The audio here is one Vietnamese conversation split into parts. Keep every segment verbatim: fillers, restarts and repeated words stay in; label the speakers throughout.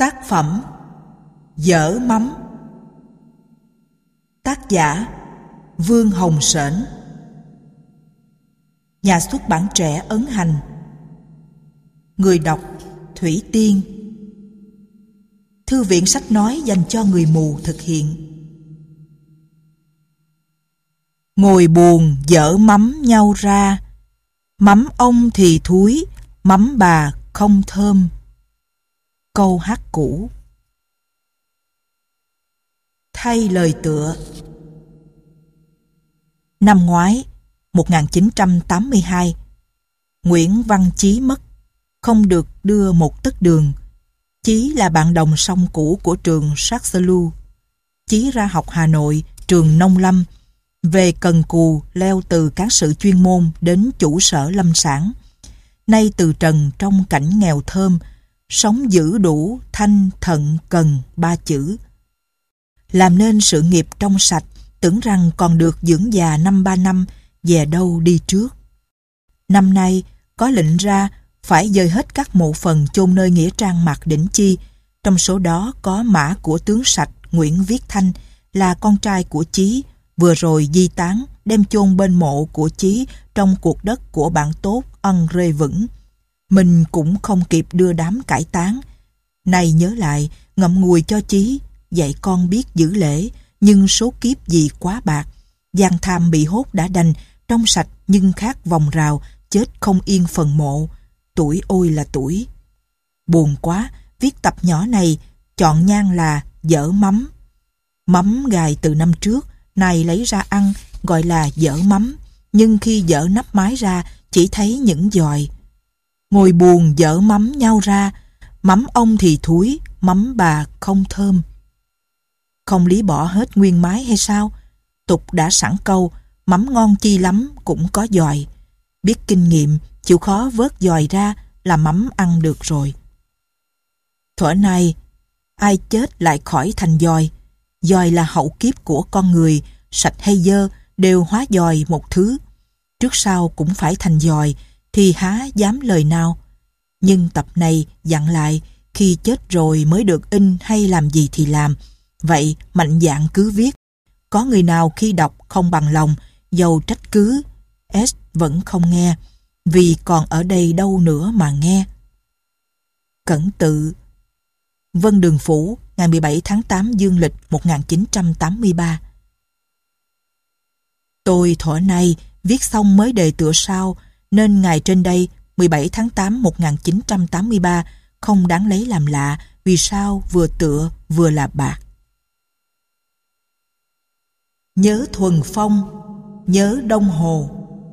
Speaker 1: Tác phẩm Dở mắm. Tác giả Vương Hồng Sển. Nhà xuất bản Trẻ ấn hành. Người đọc Thủy Tiên. Thư viện sách nói dành cho người mù thực hiện. Ngồi buồn dở mắm nhau ra, mắm ông thì thúi, mắm bà không thơm. Câu hát cũ. Thay lời tựa. Năm ngoái, một nghìn chín trăm tám mươi hai, Nguyễn Văn Chí mất, không được đưa một tấc đường. Chí là bạn đồng song cũ của trường Saxelu. Chí ra học Hà Nội, trường Nông Lâm, về cần cù leo từ cán sự chuyên môn đến chủ sở lâm sản. Nay từ trần trong cảnh nghèo thơm, sống giữ đủ thanh thận cần ba chữ. Làm nên sự nghiệp trong sạch, tưởng rằng còn được dưỡng già năm ba năm, về đâu đi trước. Năm nay có lệnh ra phải dời hết các mộ phần chôn nơi nghĩa trang Mạc Đỉnh Chi, trong số đó có mã của tướng sạch Nguyễn Viết Thanh, là con trai của Chí, vừa rồi di tán đem chôn bên mộ của Chí trong cuộc đất của bạn tốt Ân Rê Vững. Mình cũng không kịp đưa đám cải táng. Này nhớ lại, ngậm ngùi cho Chí, dạy con biết giữ lễ, nhưng số kiếp gì quá bạc. Gian tham bị hốt đã đành, trong sạch nhưng khác vòng rào, chết không yên phần mộ. Tuổi ôi là tuổi. Buồn quá, viết tập nhỏ này, chọn nhang là dở mắm. Mắm gài từ năm trước, này lấy ra ăn, gọi là dở mắm. Nhưng khi dở nắp mái ra, chỉ thấy những giòi. Ngồi buồn dở mắm nhau ra, mắm ông thì thúi, mắm bà không thơm. Không lý bỏ hết nguyên mái hay sao? Tục đã sẵn câu, mắm ngon chi lắm cũng có giòi. Biết kinh nghiệm, chịu khó vớt giòi ra là mắm ăn được rồi. Thuở này, ai chết lại khỏi thành giòi. Giòi là hậu kiếp của con người, sạch hay dơ đều hóa giòi một thứ. Trước sau cũng phải thành giòi, thì há dám lời nào. Nhưng tập này dặn lại, khi chết rồi mới được in hay làm gì thì làm. Vậy mạnh dạn cứ viết. Có người nào khi đọc không bằng lòng, dầu trách cứ, S vẫn không nghe, vì còn ở đây đâu nữa mà nghe. Cẩn tự. Vân Đường Phủ, ngày mười bảy tháng tám dương lịch một nghìn chín trăm tám mươi ba. Tôi thuở nay viết xong mới đề tựa sau, nên ngày trên đây mười bảy tháng tám một nghìn chín trăm tám mươi ba không đáng lấy làm lạ, vì sao vừa tựa vừa là bạc. Nhớ Thuần Phong, nhớ Đông Hồ.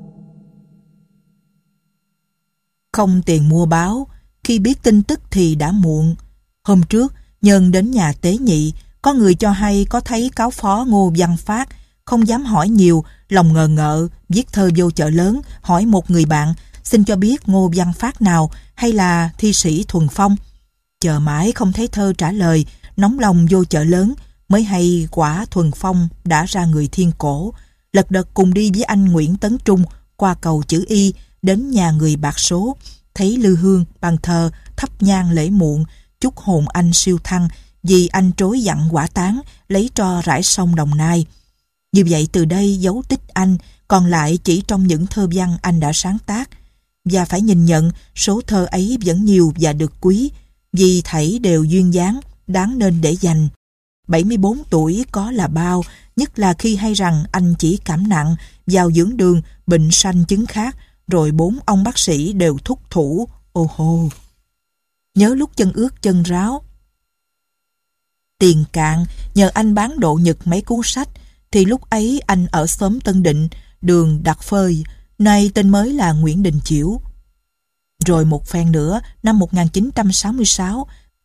Speaker 1: Không tiền mua báo, khi biết tin tức thì đã muộn. Hôm trước, Nhân đến nhà tế nhị, có người cho hay có thấy cáo phó Ngô Văn Phát, không dám hỏi nhiều, lòng ngờ ngợ, viết thơ vô chợ lớn, hỏi một người bạn, xin cho biết Ngô Văn Phát nào, hay là thi sĩ Thuần Phong. Chờ mãi không thấy thơ trả lời, nóng lòng vô chợ lớn, mới hay quả Thuần Phong đã ra người thiên cổ. Lật đật cùng đi với anh Nguyễn Tấn Trung qua cầu chữ Y, đến nhà người bạc số, thấy lư hương, bàn thờ, thắp nhang lễ muộn, chúc hồn anh siêu thăng, vì anh trối dặn quả táng, lấy tro rải sông Đồng Nai. Như vậy từ đây dấu tích anh, còn lại chỉ trong những thơ văn anh đã sáng tác. Và phải nhìn nhận, số thơ ấy vẫn nhiều và được quý, vì thảy đều duyên dáng, đáng nên để dành. bảy mươi bốn tuổi có là bao, nhất là khi hay rằng anh chỉ cảm nặng, vào dưỡng đường, bệnh sanh chứng khác, rồi bốn ông bác sĩ đều thúc thủ. Ô hô! Nhớ lúc chân ướt chân ráo. Tiền cạn, nhờ anh bán độ nhật mấy cuốn sách, thì lúc ấy anh ở xóm Tân Định, đường Đặt Phơi, nay tên mới là Nguyễn Đình Chiểu. Rồi một phen nữa, năm một nghìn chín trăm sáu mươi sáu,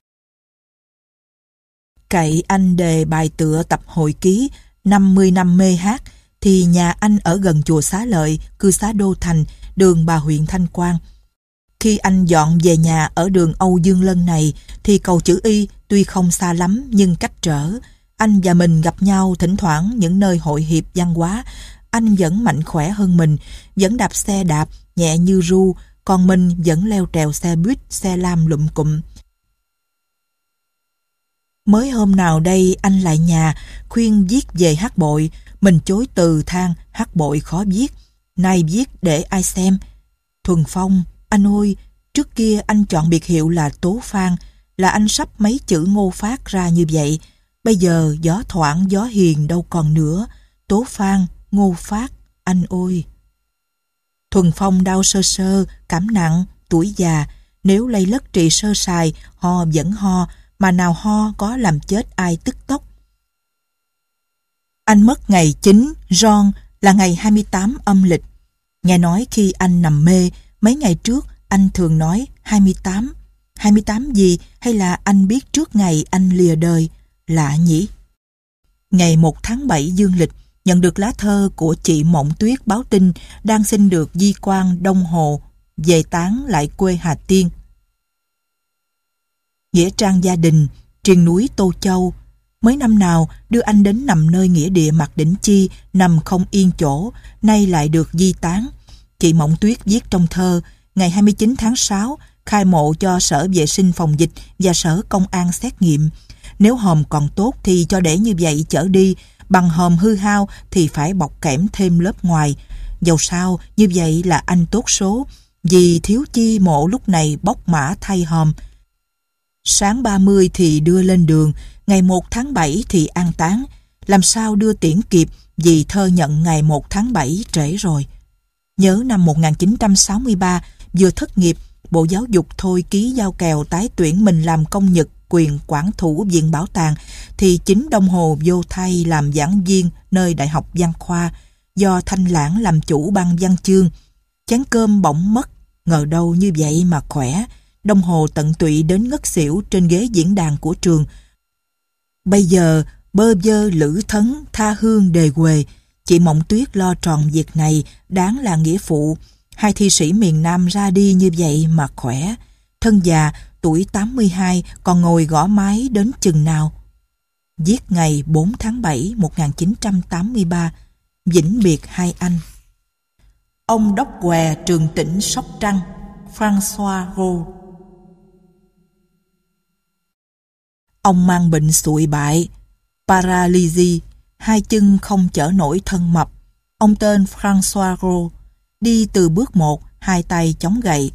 Speaker 1: cậy anh đề bài tựa tập hồi ký năm mươi năm mê hát, thì nhà anh ở gần chùa Xá Lợi, cư xá Đô Thành, đường Bà huyện Thanh Quan. Khi anh dọn về nhà ở đường Âu Dương Lân này, thì cầu chữ Y tuy không xa lắm nhưng cách trở. Anh và mình gặp nhau thỉnh thoảng những nơi hội hiệp văn hóa. Anh vẫn mạnh khỏe hơn mình, vẫn đạp xe đạp nhẹ như ru, còn mình vẫn leo trèo xe buýt, xe lam lụm cụm. Mới hôm nào đây anh lại nhà khuyên viết về hát bội, mình chối từ than hát bội khó viết, nay viết để ai xem. Thuần Phong, anh ơi, trước kia anh chọn biệt hiệu là Tố Phan, là anh sắp mấy chữ Ngô Phát ra như vậy. Bây giờ gió thoảng gió hiền đâu còn nữa, Tố Phan, Ngô Phát, anh ơi. Thuần Phong đau sơ sơ, cảm nặng, tuổi già, nếu lây lất trị sơ sài, ho vẫn ho, mà nào ho có làm chết ai tức tốc. Anh mất ngày chín Ron là ngày hai mươi tám âm lịch. Nghe nói khi anh nằm mê, mấy ngày trước anh thường nói hai mươi tám. hai mươi tám gì, hay là anh biết trước ngày anh lìa đời? Lạ nhỉ? Ngày một tháng bảy dương lịch, nhận được lá thơ của chị Mộng Tuyết báo tin đang xin được di quan Đông Hồ về táng lại quê Hà Tiên. Nghĩa trang gia đình, triền núi Tô Châu. Mới năm nào đưa anh đến nằm nơi nghĩa địa Mạc Đỉnh Chi, nằm không yên chỗ, nay lại được di táng. Chị Mộng Tuyết viết trong thơ, ngày hai mươi chín tháng sáu, khai mộ cho Sở Vệ sinh Phòng dịch và Sở Công an xét nghiệm. Nếu hòm còn tốt thì cho để như vậy chở đi, bằng hòm hư hao thì phải bọc kẽm thêm lớp ngoài. Dầu sao, như vậy là anh tốt số, vì thiếu chi mộ lúc này bóc mã thay hòm. Sáng ba mươi thì đưa lên đường, ngày một tháng bảy thì an táng. Làm sao đưa tiễn kịp, vì thơ nhận ngày một tháng bảy trễ rồi. Nhớ năm một nghìn chín trăm sáu mươi ba, vừa thất nghiệp, Bộ Giáo dục thôi ký giao kèo tái tuyển mình làm công nhật quyền quản thủ viện bảo tàng, thì chính Đông Hồ vô thay làm giảng viên nơi Đại học Văn Khoa, do Thanh Lãng làm chủ ban văn chương. Chén cơm bỗng mất, ngờ đâu như vậy mà khỏe. Đông Hồ tận tụy đến ngất xỉu trên ghế diễn đàn của trường. Bây giờ bơ vơ lữ thấn tha hương đề huề, chị Mộng Tuyết lo tròn việc này đáng là nghĩa phụ. Hai thi sĩ miền Nam ra đi như vậy mà khỏe. Thân già tuổi tám mươi hai còn ngồi gõ máy đến chừng nào. Viết ngày bốn tháng bảy một nghìn chín trăm tám mươi ba, vĩnh biệt hai anh. Ông Đốc Què trường tỉnh Sóc Trăng, François Roux. Ông mang bệnh sụi bại, paralysis, hai chân không chở nổi thân mập. Ông tên François Roux, đi từ bước một, hai tay chống gậy.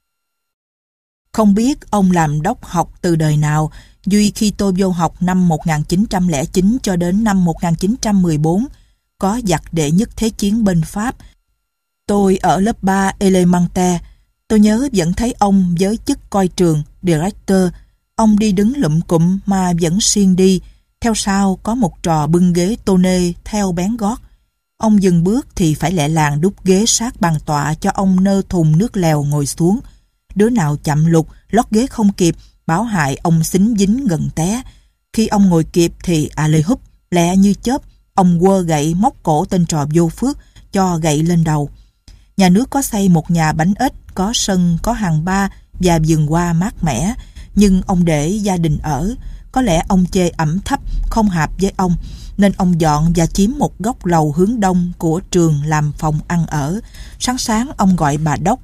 Speaker 1: Không biết ông làm đốc học từ đời nào, duy khi tôi vô học năm một nghìn chín trăm lẻ chín cho đến năm một nghìn chín trăm mười bốn, có giặc đệ nhất thế chiến bên Pháp. Tôi ở lớp ba Elementaire, tôi nhớ vẫn thấy ông với chức coi trường, director. Ông đi đứng lụm cụm mà vẫn siêng đi, theo sau có một trò bưng ghế tô nê theo bén gót. Ông dừng bước thì phải lẹ làng đút ghế sát bàn tọa cho ông nơ thùng nước lèo ngồi xuống. Đứa nào chậm lục, lót ghế không kịp, báo hại ông xính dính gần té. Khi ông ngồi kịp thì à lê húp, lẹ như chớp, ông quơ gậy móc cổ tên trò vô phước, cho gậy lên đầu. Nhà nước có xây một nhà bánh ếch, có sân, có hàng ba và vườn hoa mát mẻ, nhưng ông để gia đình ở. Có lẽ ông chê ẩm thấp, không hợp với ông, nên ông dọn và chiếm một góc lầu hướng đông của trường làm phòng ăn ở. Sáng sáng ông gọi bà đốc.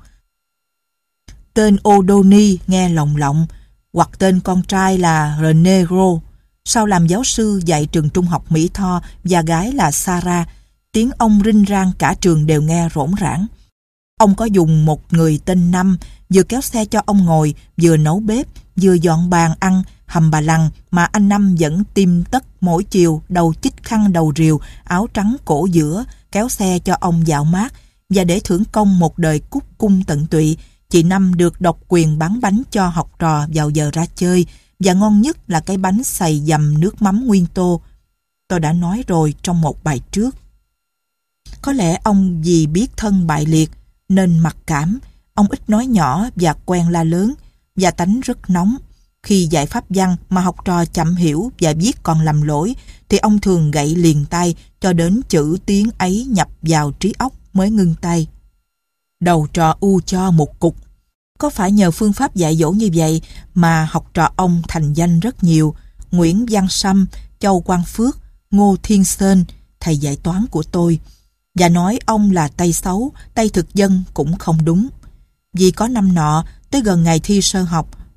Speaker 1: Tên Odoni nghe lồng lộng, hoặc tên con trai là René Gros. Sau làm giáo sư dạy trường trung học Mỹ Tho và gái là Sarah, tiếng ông rinh rang cả trường đều nghe rỗn rãng. Ông có dùng một người tên Năm, vừa kéo xe cho ông ngồi, vừa nấu bếp, vừa dọn bàn ăn, hầm bà lằng mà anh Năm vẫn tim tất mỗi chiều, đầu chích khăn đầu rìu, áo trắng cổ giữa, kéo xe cho ông dạo mát. Và để thưởng công một đời cúc cung tận tụy, chị Năm được độc quyền bán bánh cho học trò vào giờ ra chơi, và ngon nhất là cái bánh xày dầm nước mắm nguyên tô. Tôi đã nói rồi trong một bài trước. Có lẽ ông vì biết thân bại liệt nên mặc cảm, ông ít nói nhỏ và quen la lớn, và tánh rất nóng. Khi dạy pháp văn mà học trò chậm hiểu và viết còn lầm lỗi thì ông thường gậy liền tay cho đến chữ tiếng ấy nhập vào trí óc mới ngưng tay. Đầu trò u cho một cục. Có phải nhờ phương pháp dạy dỗ như vậy mà học trò ông thành danh rất nhiều. Nguyễn Văn Sâm, Châu Quang Phước, Ngô Thiên Sơn, thầy dạy toán của tôi, và nói ông là tay xấu, tay thực dân cũng không đúng. Vì có năm nọ, tới gần ngày thi sơ học,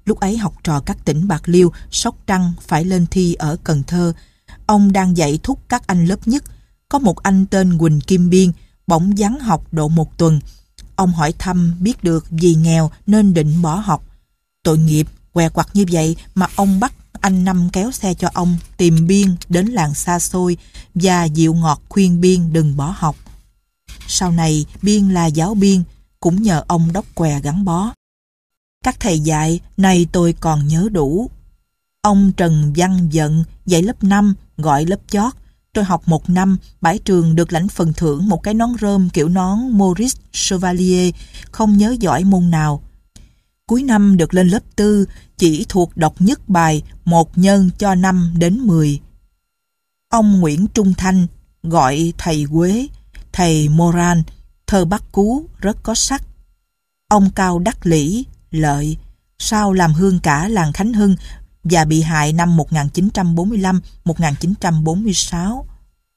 Speaker 1: Lúc ấy học trò các tỉnh Bạc Liêu, Sóc Trăng phải lên thi ở Cần Thơ. Ông đang dạy thúc các anh lớp nhất. Có một anh tên Quỳnh Kim Biên, bỗng vắng học độ một tuần. Ông hỏi thăm biết được vì nghèo nên định bỏ học. Tội nghiệp, què quặt như vậy mà ông bắt anh Năm kéo xe cho ông tìm Biên đến làng xa xôi và dịu ngọt khuyên Biên đừng bỏ học. Sau này Biên là giáo viên, cũng nhờ ông đốc què gắn bó. Các thầy dạy này tôi còn nhớ đủ. Ông Trần Văn Dận dạy lớp năm, gọi lớp chót. Tôi học một năm, bãi trường được lãnh phần thưởng một cái nón rơm kiểu nón Maurice Chevalier, không nhớ giỏi môn nào. Cuối năm được lên lớp tư, chỉ thuộc độc nhất bài một nhân cho năm đến mười. Ông Nguyễn Trung Thanh, gọi thầy Quế, thầy Moran, thơ Bắc Cú rất có sắc. Ông Cao Đắc Lĩ, Lợi, sau làm hương cả làng Khánh Hưng và bị hại năm một nghìn chín trăm bốn mươi lăm đến một nghìn chín trăm bốn mươi sáu.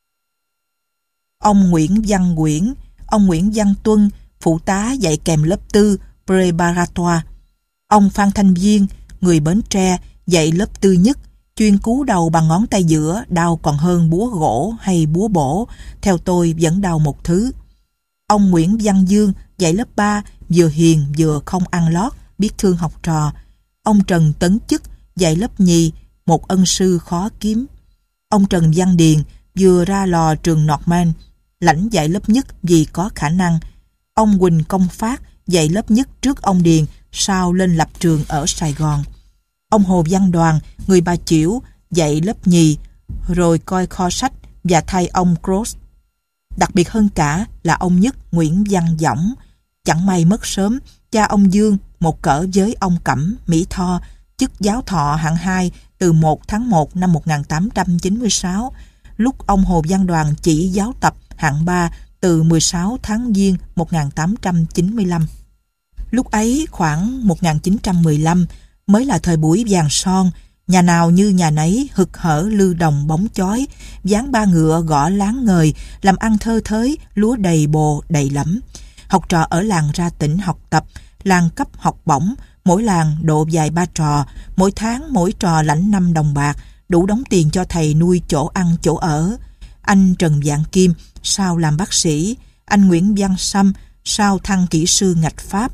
Speaker 1: Ông Nguyễn Văn Quyển, ông Nguyễn Văn Tuân, phụ tá dạy kèm lớp tư, préparatoire. Ông Phan Thanh Viên, người Bến Tre, dạy lớp tư nhất, chuyên cú đầu bằng ngón tay giữa, đau còn hơn búa gỗ hay búa bổ, theo tôi vẫn đau một thứ. Ông Nguyễn Văn Dương dạy lớp ba, vừa hiền vừa không ăn lót, biết thương học trò. Ông Trần Tấn Chức dạy lớp nhì, một ân sư khó kiếm. Ông Trần Văn Điền vừa ra lò trường Norman, lãnh dạy lớp nhất vì có khả năng. Ông Huỳnh Công Phát dạy lớp nhất trước ông Điền, sau lên lập trường ở Sài Gòn. Ông Hồ Văn Đoàn, người Bà Chiểu, dạy lớp nhì, rồi coi kho sách và thay ông Cross. Đặc biệt hơn cả là ông Nhất Nguyễn Văn Dõng, chẳng may mất sớm, cha ông Dương một cỡ với ông Cẩm, Mỹ Tho, chức giáo thọ hạng hai từ một tháng một năm một nghìn tám trăm chín mươi sáu, lúc ông Hồ Văn Đoàn chỉ giáo tập hạng ba từ mười sáu tháng Giêng một nghìn tám trăm chín mươi lăm. Lúc ấy khoảng một nghìn chín trăm mười lăm mới là thời buổi vàng son, nhà nào như nhà nấy hực hở lư đồng bóng chói, dáng ba ngựa gõ láng ngời, làm ăn thơ thới, lúa đầy bồ đầy lẫm. Học trò ở làng ra tỉnh học tập, làng cấp học bổng, mỗi làng độ vài ba trò, mỗi tháng mỗi trò lãnh năm đồng bạc, đủ đóng tiền cho thầy nuôi chỗ ăn chỗ ở. Anh Trần Vạn Kim sau làm bác sĩ, anh Nguyễn Văn Sâm sau thăng kỹ sư ngạch Pháp.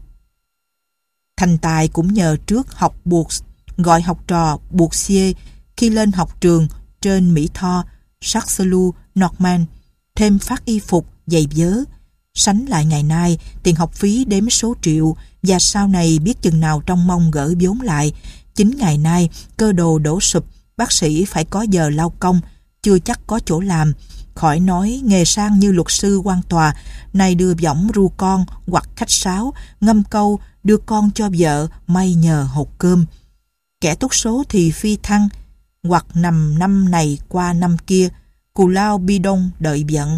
Speaker 1: Thành tài cũng nhờ trước học Bourse, gọi học trò Boursier khi lên học trường trên Mỹ Tho, Charleslu, Norman, thêm phát y phục, giày vớ. Sánh lại ngày nay, tiền học phí đếm số triệu và sau này biết chừng nào trong mong gỡ vốn lại. Chính ngày nay, cơ đồ đổ sụp, bác sĩ phải có giờ lao công, chưa chắc có chỗ làm. Khỏi nói nghề sang như luật sư quan tòa, nay đưa võng ru con hoặc khách sáo, ngâm câu, đưa con cho vợ, may nhờ hột cơm. Kẻ tốt số thì phi thăng, hoặc nằm năm này qua năm kia, cù lao bi đông đợi vận.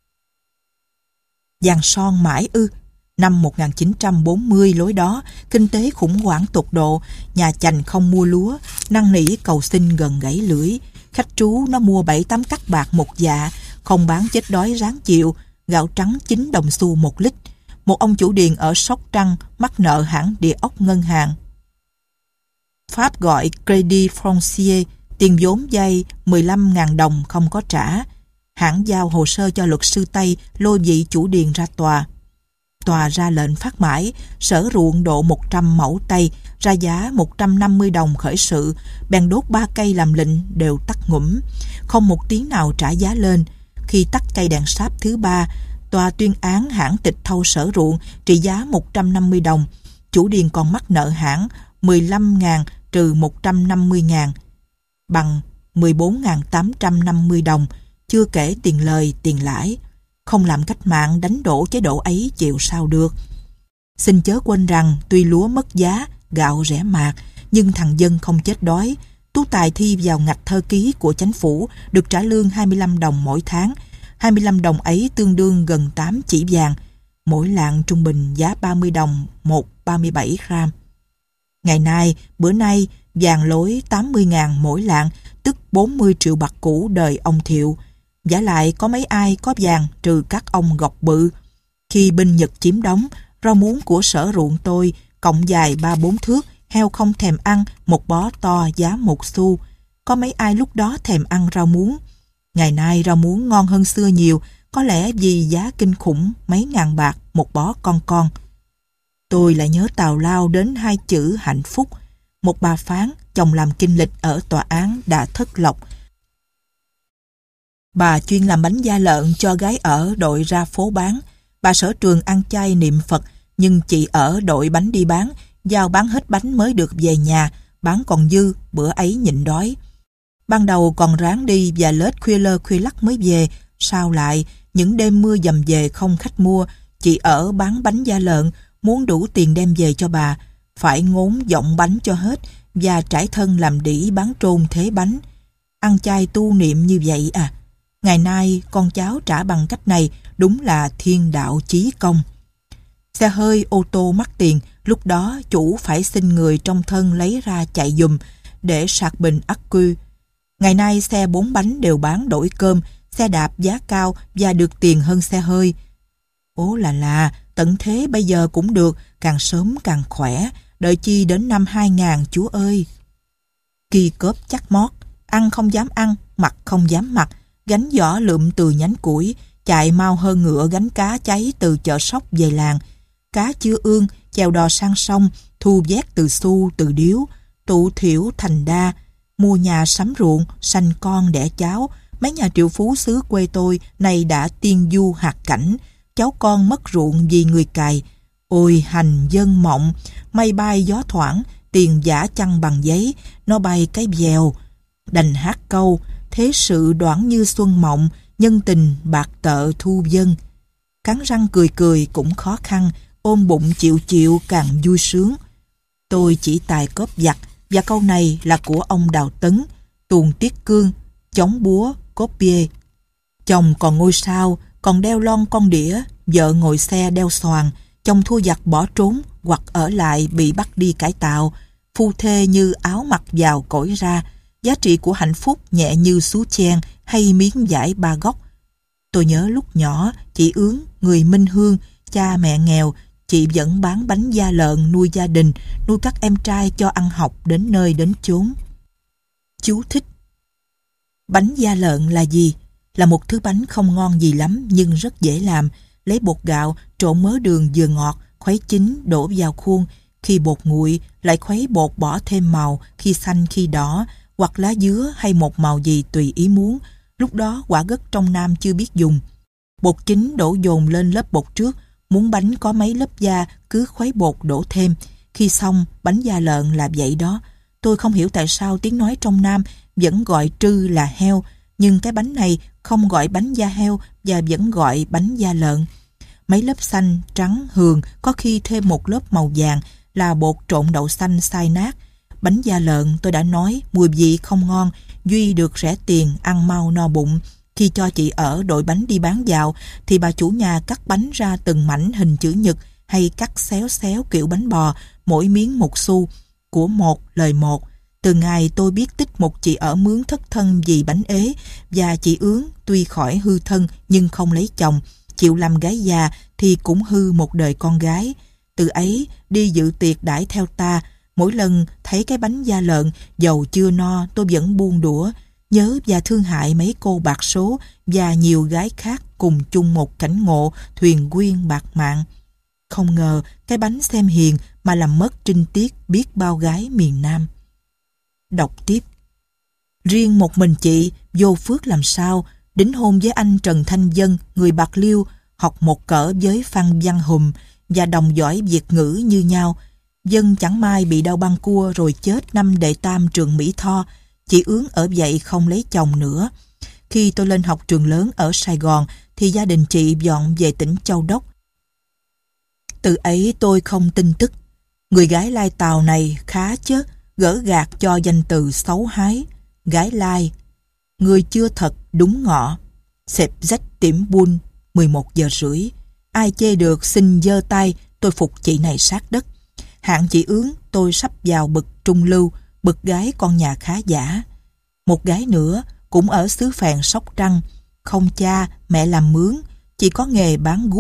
Speaker 1: Vàng son mãi ư? Năm một nghìn chín trăm bốn mươi lối đó, kinh tế khủng hoảng tột độ, nhà chành không mua lúa, năn nỉ cầu xin gần gãy lưỡi. Khách trú nó mua bảy tám cắt bạc một dạ, không bán chết đói ráng chịu, gạo trắng chín đồng xu một lít. Một ông chủ điền ở Sóc Trăng mắc nợ hãng địa ốc ngân hàng Pháp gọi Credit Foncier, tiền vốn vay mười lăm nghìn đồng không có trả. Hãng giao hồ sơ cho luật sư Tây lôi vị chủ điền ra tòa. Tòa ra lệnh phát mãi, sở ruộng độ một trăm mẫu Tây, ra giá một trăm năm mươi đồng khởi sự, bèn đốt ba cây làm lệnh đều tắt ngủm. Không một tiếng nào trả giá lên. Khi tắt cây đèn sáp thứ ba, tòa tuyên án hãng tịch thâu sở ruộng trị giá một trăm năm mươi đồng. Chủ điền còn mắc nợ hãng mười lăm nghìn trừ một trăm năm mươi nghìn, bằng mười bốn nghìn tám trăm năm mươi đồng, chưa kể tiền lời, tiền lãi. Không làm cách mạng đánh đổ chế độ ấy chịu sao được. Xin chớ quên rằng tuy lúa mất giá, gạo rẻ mạt, nhưng thằng dân không chết đói. Tú Tài thi vào ngạch thơ ký của chính phủ, được trả lương hai mươi lăm đồng mỗi tháng. hai mươi lăm đồng ấy tương đương gần tám chỉ vàng. Mỗi lạng trung bình giá ba mươi đồng một ba mươi bảy gram. Ngày nay, bữa nay, vàng lối tám mươi ngàn mỗi lạng, tức bốn mươi triệu bạc cũ đời ông Thiệu. Vả lại có mấy ai có vàng trừ các ông gọc bự. Khi binh Nhật chiếm đóng, rau muống của sở ruộng tôi cộng dài ba bốn thước heo không thèm ăn một bó to giá một xu. Có mấy ai lúc đó thèm ăn rau muống. Ngày nay rau muống ngon hơn xưa nhiều, có lẽ vì giá kinh khủng mấy ngàn bạc một bó con con. Tôi lại nhớ tào lao đến hai chữ hạnh phúc. Một bà phán, chồng làm kinh lịch ở tòa án đã thất lộc. Bà chuyên làm bánh da lợn cho gái ở đội ra phố bán. Bà sở trường ăn chay niệm Phật, nhưng chị ở đội bánh đi bán, giao bán hết bánh mới được về nhà, bán còn dư, bữa ấy nhịn đói. Ban đầu còn ráng đi và lết khuya lơ khuya lắc mới về, sao lại, những đêm mưa dầm về không khách mua, chị ở bán bánh da lợn, muốn đủ tiền đem về cho bà, phải ngốn giọng bánh cho hết và trải thân làm đĩ bán trôn thế bánh. Ăn chay tu niệm như vậy à? Ngày nay con cháu trả bằng cách này đúng là thiên đạo chí công. Xe hơi ô tô mắc tiền, lúc đó chủ phải xin người trong thân lấy ra chạy giùm để sạc bình ắc quy. Ngày nay xe bốn bánh đều bán đổi cơm, xe đạp giá cao và được tiền hơn xe hơi. Ố là là, tận thế bây giờ cũng được, càng sớm càng khỏe, đợi chi đến năm hai ngàn chúa ơi. Kỳ cớp chắc mót, ăn không dám ăn, mặc không dám mặc, gánh giỏ lượm từ nhánh củi, chạy mau hơn ngựa gánh cá cháy từ chợ sóc về làng. Cá chưa ương, chèo đò sang sông, thu vét từ xu từ điếu, tụ thiểu thành đa, mua nhà sắm ruộng, sanh con đẻ cháu. Mấy nhà triệu phú xứ quê tôi nay đã tiên du hạt cảnh, cháu con mất ruộng vì người cày. Ôi hành dân mộng, mây bay gió thoảng, tiền giả chăng bằng giấy, nó bay cái vèo. Đành hát câu, thế sự đoản như xuân mộng, nhân tình bạc tợ thu dân. Cắn răng cười cười cũng khó khăn, ôm bụng chịu chịu càng vui sướng. Tôi chỉ tài cóp giặt, và câu này là của ông Đào Tấn, tuồng Tiết Cương, chống búa, cốp bia. Chồng còn ngôi sao, còn đeo lon con đĩa, vợ ngồi xe đeo xoàn, chồng thua giặc bỏ trốn, hoặc ở lại bị bắt đi cải tạo, phu thê như áo mặc vào cõi ra, giá trị của hạnh phúc nhẹ như xú chen hay miếng vải ba góc. Tôi nhớ lúc nhỏ, chị Ướn, người Minh Hương, cha mẹ nghèo, chị vẫn bán bánh da lợn nuôi gia đình, nuôi các em trai cho ăn học đến nơi đến chốn. Chú thích: bánh da lợn là gì? Là một thứ bánh không ngon gì lắm nhưng rất dễ làm. Lấy bột gạo, trộn mớ đường vừa ngọt, khuấy chín, đổ vào khuôn. Khi bột nguội, lại khuấy bột bỏ thêm màu, khi xanh khi đỏ, hoặc lá dứa hay một màu gì tùy ý muốn. Lúc đó quả gấc trong Nam chưa biết dùng. Bột chín đổ dồn lên lớp bột trước, muốn bánh có mấy lớp da cứ khuấy bột đổ thêm. Khi xong, bánh da lợn là vậy đó. Tôi không hiểu tại sao tiếng nói trong Nam vẫn gọi trư là heo, nhưng cái bánh này không gọi bánh da heo và vẫn gọi bánh da lợn. Mấy lớp xanh, trắng, hường, có khi thêm một lớp màu vàng là bột trộn đậu xanh xay nát. Bánh da lợn tôi đã nói mùi vị không ngon, duy được rẻ tiền, ăn mau no bụng. Khi cho chị ở đội bánh đi bán dạo thì bà chủ nhà cắt bánh ra từng mảnh hình chữ nhật hay cắt xéo xéo kiểu bánh bò, mỗi miếng một xu, của một lời một. Từ ngày tôi biết tích một chị ở mướn thất thân vì bánh ế, và chị Ướn tuy khỏi hư thân nhưng không lấy chồng, chịu làm gái già thì cũng hư một đời con gái. Từ ấy đi dự tiệc đãi theo ta, mỗi lần thấy cái bánh da lợn dầu chưa no tôi vẫn buông đũa, nhớ và thương hại mấy cô bạc số và nhiều gái khác cùng chung một cảnh ngộ thuyền quyên bạc mạng. Không ngờ cái bánh xem hiền mà làm mất trinh tiết biết bao gái miền Nam. Đọc tiếp. Riêng một mình chị vô phước làm sao, đính hôn với anh Trần Thanh Dân, người Bạc Liêu, học một cỡ với Phan Văn Hùng và đồng giỏi Việt ngữ như nhau. Dân chẳng may bị đau băng cua rồi chết năm đệ tam trường Mỹ Tho. Chị Ướn ở vậy không lấy chồng nữa. Khi tôi lên học trường lớn ở Sài Gòn thì gia đình chị dọn về tỉnh Châu Đốc. Từ ấy tôi không tin tức. Người gái Lai Tàu này khá chứ, gỡ gạt cho danh từ xấu hái. Gái Lai, người chưa thật đúng ngọ. Xẹp rách tiểm buôn, mười một giờ rưỡi. Ai chê được xin giơ tay, tôi phục chị này sát đất. Hạng chị Ướn tôi sắp vào bậc trung lưu, bậc gái con nhà khá giả. Một gái nữa cũng ở xứ phèn Sóc Trăng, không cha mẹ làm mướn, chỉ có nghề bán guốc,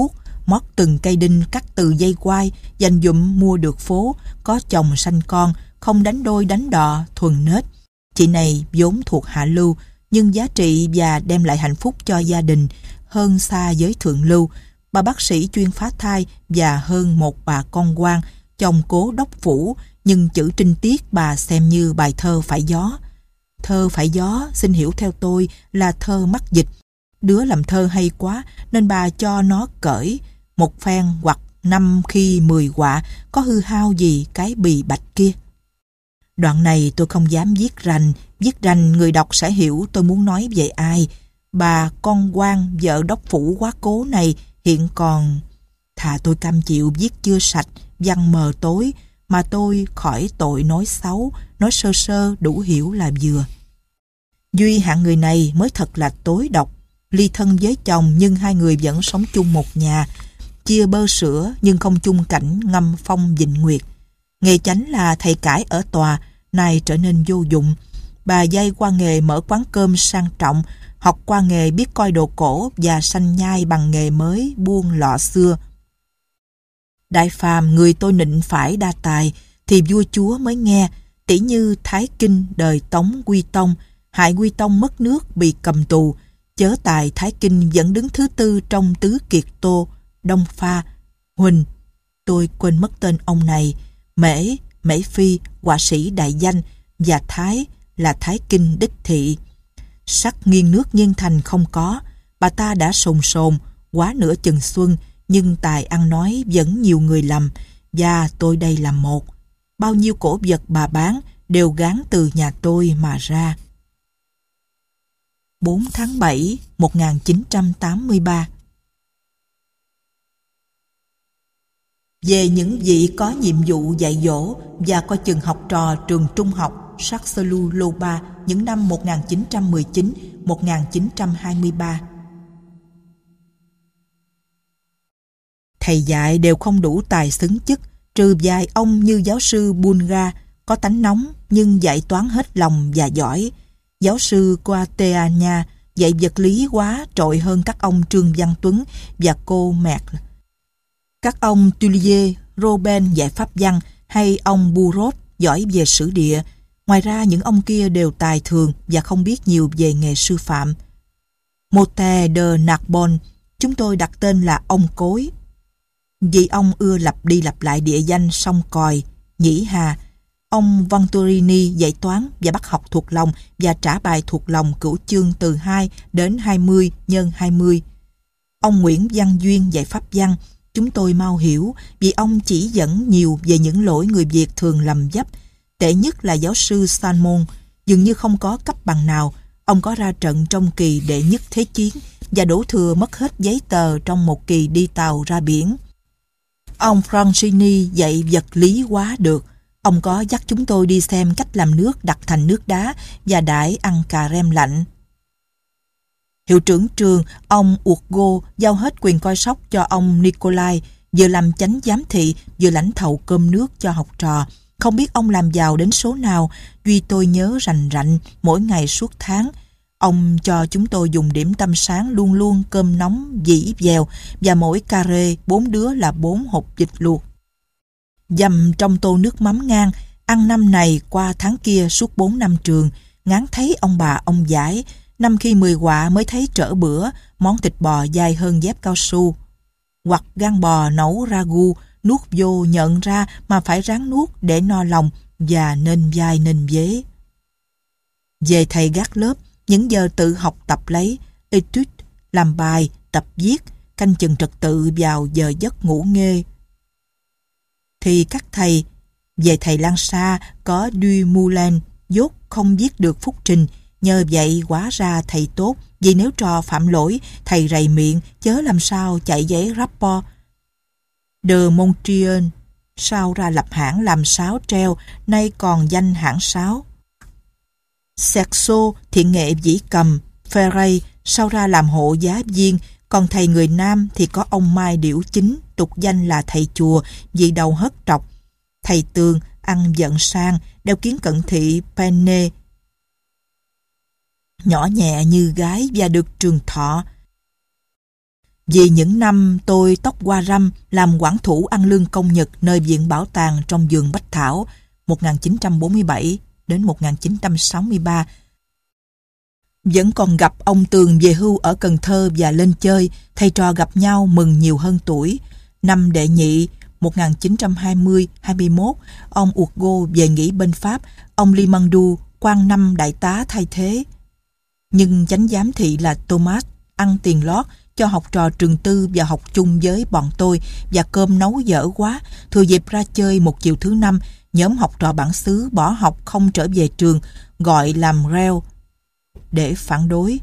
Speaker 1: mót từng cây đinh cắt từ dây quai, dành dụm mua được phố, có chồng sanh con, không đánh đôi đánh đọ, thuần nết. Chị này vốn thuộc hạ lưu, nhưng giá trị và đem lại hạnh phúc cho gia đình hơn xa giới thượng lưu. Bà bác sĩ chuyên phá thai và hơn một bà con quan, chồng cố đốc phủ, nhưng chữ trinh tiết bà xem như bài thơ phải gió. Thơ phải gió, xin hiểu theo tôi, là thơ mắc dịch. Đứa làm thơ hay quá nên bà cho nó cởi một phen hoặc năm khi mười quạ, có hư hao gì cái bì bạch kia. Đoạn này tôi không dám viết rành, viết rành người đọc sẽ hiểu tôi muốn nói về ai. Bà con quan vợ đốc phủ quá cố này hiện còn... Thà tôi cam chịu viết chưa sạch, văn mờ tối, mà tôi khỏi tội nói xấu, nói sơ sơ đủ hiểu là vừa. Duy hạng người này mới thật là tối độc. Ly thân với chồng nhưng hai người vẫn sống chung một nhà, chia bơ sữa nhưng không chung cảnh ngâm phong vịnh nguyệt. Nghề chánh là thầy cãi ở tòa, nay trở nên vô dụng. Bà dây qua nghề mở quán cơm sang trọng, học qua nghề biết coi đồ cổ và sanh nhai bằng nghề mới buôn lọ xưa. Đại phàm người tôi nịnh phải đa tài, thì vua chúa mới nghe, tỷ như Thái Kinh đời Tống Quy Tông, hại Quy Tông mất nước bị cầm tù, chớ tài Thái Kinh vẫn đứng thứ tư trong tứ kiệt Tô, Đông Pha, Huỳnh, tôi quên mất tên ông này, Mễ, Mễ Phi, họa sĩ đại danh, và Thái là Thái Kinh đích thị. Sắc nghiêng nước nghiêng thành không có, bà ta đã sồn sồn, quá nửa chừng xuân, nhưng tài ăn nói vẫn nhiều người lầm, và tôi đây là một. Bao nhiêu cổ vật bà bán đều gán từ nhà tôi mà ra. bốn tháng bảy một nghìn chín trăm tám mươi ba. Về những vị có nhiệm vụ dạy dỗ và coi chừng học trò trường trung học Saxelu Loba những năm một nghìn chín trăm mười chín đến một nghìn chín trăm hai mươi ba. Thầy dạy đều không đủ tài xứng chức, trừ vài ông như giáo sư Bulga, có tánh nóng nhưng dạy toán hết lòng và giỏi. Giáo sư Coateanya dạy vật lý quá trội hơn các ông Trương Văn Tuấn và cô Mẹt. Các ông Tullier, Robin dạy pháp văn, hay ông Burot giỏi về sử địa. Ngoài ra những ông kia đều tài thường và không biết nhiều về nghề sư phạm. Motte de Narbonne, chúng tôi đặt tên là ông Cối, vì ông ưa lặp đi lặp lại địa danh sông Còi, Nhĩ Hà. Ông Venturini dạy toán và bắt học thuộc lòng và trả bài thuộc lòng cửu chương từ hai đến hai mươi nhân hai mươi. Ông Nguyễn Văn Duyên dạy pháp văn, chúng tôi mau hiểu vì ông chỉ dẫn nhiều về những lỗi người Việt thường lầm dấp. Tệ nhất là giáo sư Salmon, dường như không có cấp bằng nào. Ông có ra trận trong kỳ đệ nhất thế chiến và đổ thừa mất hết giấy tờ trong một kỳ đi tàu ra biển. Ông Francini dạy vật lý quá được. Ông có dắt chúng tôi đi xem cách làm nước đặt thành nước đá và đãi ăn cà rem lạnh. Hiệu trưởng trường, ông Urgo giao hết quyền coi sóc cho ông Nikolai, vừa làm chánh giám thị, vừa lãnh thầu cơm nước cho học trò. Không biết ông làm giàu đến số nào, duy tôi nhớ rành rạnh mỗi ngày suốt tháng. Ông cho chúng tôi dùng điểm tâm sáng luôn luôn cơm nóng dĩ dèo và mỗi cà rê bốn đứa là bốn hộp vịt luộc. Dầm trong tô nước mắm ngang, ăn năm này qua tháng kia suốt bốn năm trường, ngán thấy ông bà ông giải, năm khi mười quạ mới thấy trở bữa, món thịt bò dai hơn dép cao su. Hoặc gan bò nấu ragu, nuốt vô nhận ra mà phải ráng nuốt để no lòng và nên dai nên dế. Về thầy gác lớp, những giờ tự học tập lấy, etude, làm bài, tập viết, canh chừng trật tự vào giờ giấc ngủ nghê. Thì các thầy, về thầy Lan Sa có Dumoulin, dốt không viết được phúc trình, nhờ vậy hóa ra thầy tốt, vì nếu trò phạm lỗi, thầy rầy miệng, chớ làm sao chạy giấy rapport. De Montreal, sau ra lập hãng làm sáo treo, nay còn danh hãng sáo. Sexo, thiện nghệ dĩ cầm, Ferray, sau ra làm hộ giá viên, còn thầy người Nam thì có ông Mai Điểu Chính, tục danh là thầy chùa, vì đầu hất trọc. Thầy Tường, ăn giận sang, đeo kiến cận thị penne, nhỏ nhẹ như gái và được trường thọ. Vì những năm tôi tóc qua râm làm quản thủ ăn lương công nhật nơi viện bảo tàng trong vườn Bách Thảo một nghìn chín trăm bốn mươi bảy đến một nghìn chín trăm sáu mươi ba, vẫn còn gặp ông Tường về hưu ở Cần Thơ và lên chơi, thầy trò gặp nhau mừng nhiều hơn tuổi. Năm đệ nhị một nghìn chín trăm hai mươi đến hai mươi mốt, ông Ugo về nghỉ bên Pháp, ông Limandu quan năm đại tá thay thế. Nhưng chánh giám thị là Thomas ăn tiền lót cho học trò trường tư và học chung với bọn tôi, và cơm nấu dở quá. Thừa dịp ra chơi một chiều thứ năm, nhóm học trò bản xứ bỏ học không trở về trường, gọi làm reo để phản đối.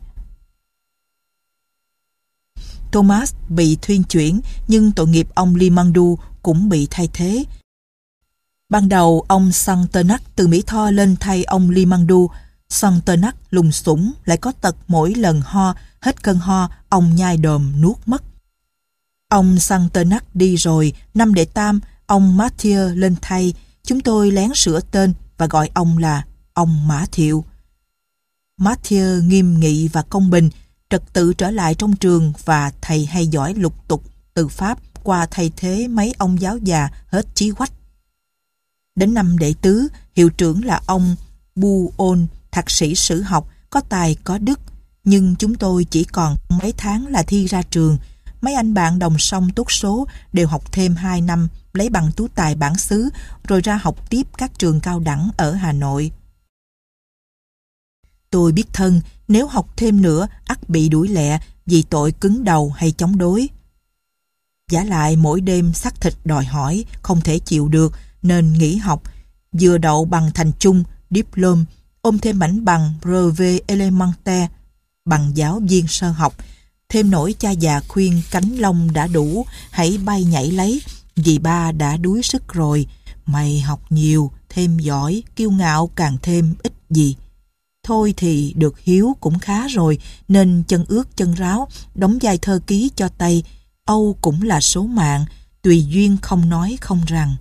Speaker 1: Thomas bị thuyên chuyển, nhưng tội nghiệp ông Limandu cũng bị thay thế. Ban đầu ông Santenac từ Mỹ Tho lên thay ông Limandu. Santenac lùng sủng, lại có tật mỗi lần ho, hết cơn ho, ông nhai đờm nuốt mất. Ông Santenac đi rồi, năm đệ tam, ông Mathieu lên thay. Chúng tôi lén sửa tên và gọi ông là ông Mã Thiệu. Mathieu nghiêm nghị và công bình, trật tự trở lại trong trường, và thầy hay giỏi lục tục từ Pháp qua thay thế mấy ông giáo già hết chí quách. Đến năm đệ tứ, hiệu trưởng là ông Buon, thạc sĩ sử học, có tài có đức, nhưng chúng tôi chỉ còn mấy tháng là thi ra trường. Mấy anh bạn đồng song tốt số đều học thêm hai năm, lấy bằng tú tài bản xứ, rồi ra học tiếp các trường cao đẳng ở Hà Nội. Tôi biết thân, nếu học thêm nữa, ắt bị đuổi lẹ vì tội cứng đầu hay chống đối. Vả lại mỗi đêm xác thịt đòi hỏi, không thể chịu được, nên nghỉ học. Vừa đậu bằng thành chung, diplôme, ôm thêm mảnh bằng brevet élémentaire, bằng giáo viên sơ học. Thêm nỗi cha già khuyên cánh lông đã đủ, hãy bay nhảy lấy, vì ba đã đuối sức rồi. Mày học nhiều, thêm giỏi, kiêu ngạo càng thêm ít gì. Thôi thì được hiếu cũng khá rồi, nên chân ướt chân ráo, đóng vai thơ ký cho Tây. Âu cũng là số mạng, tùy duyên không nói không rằng.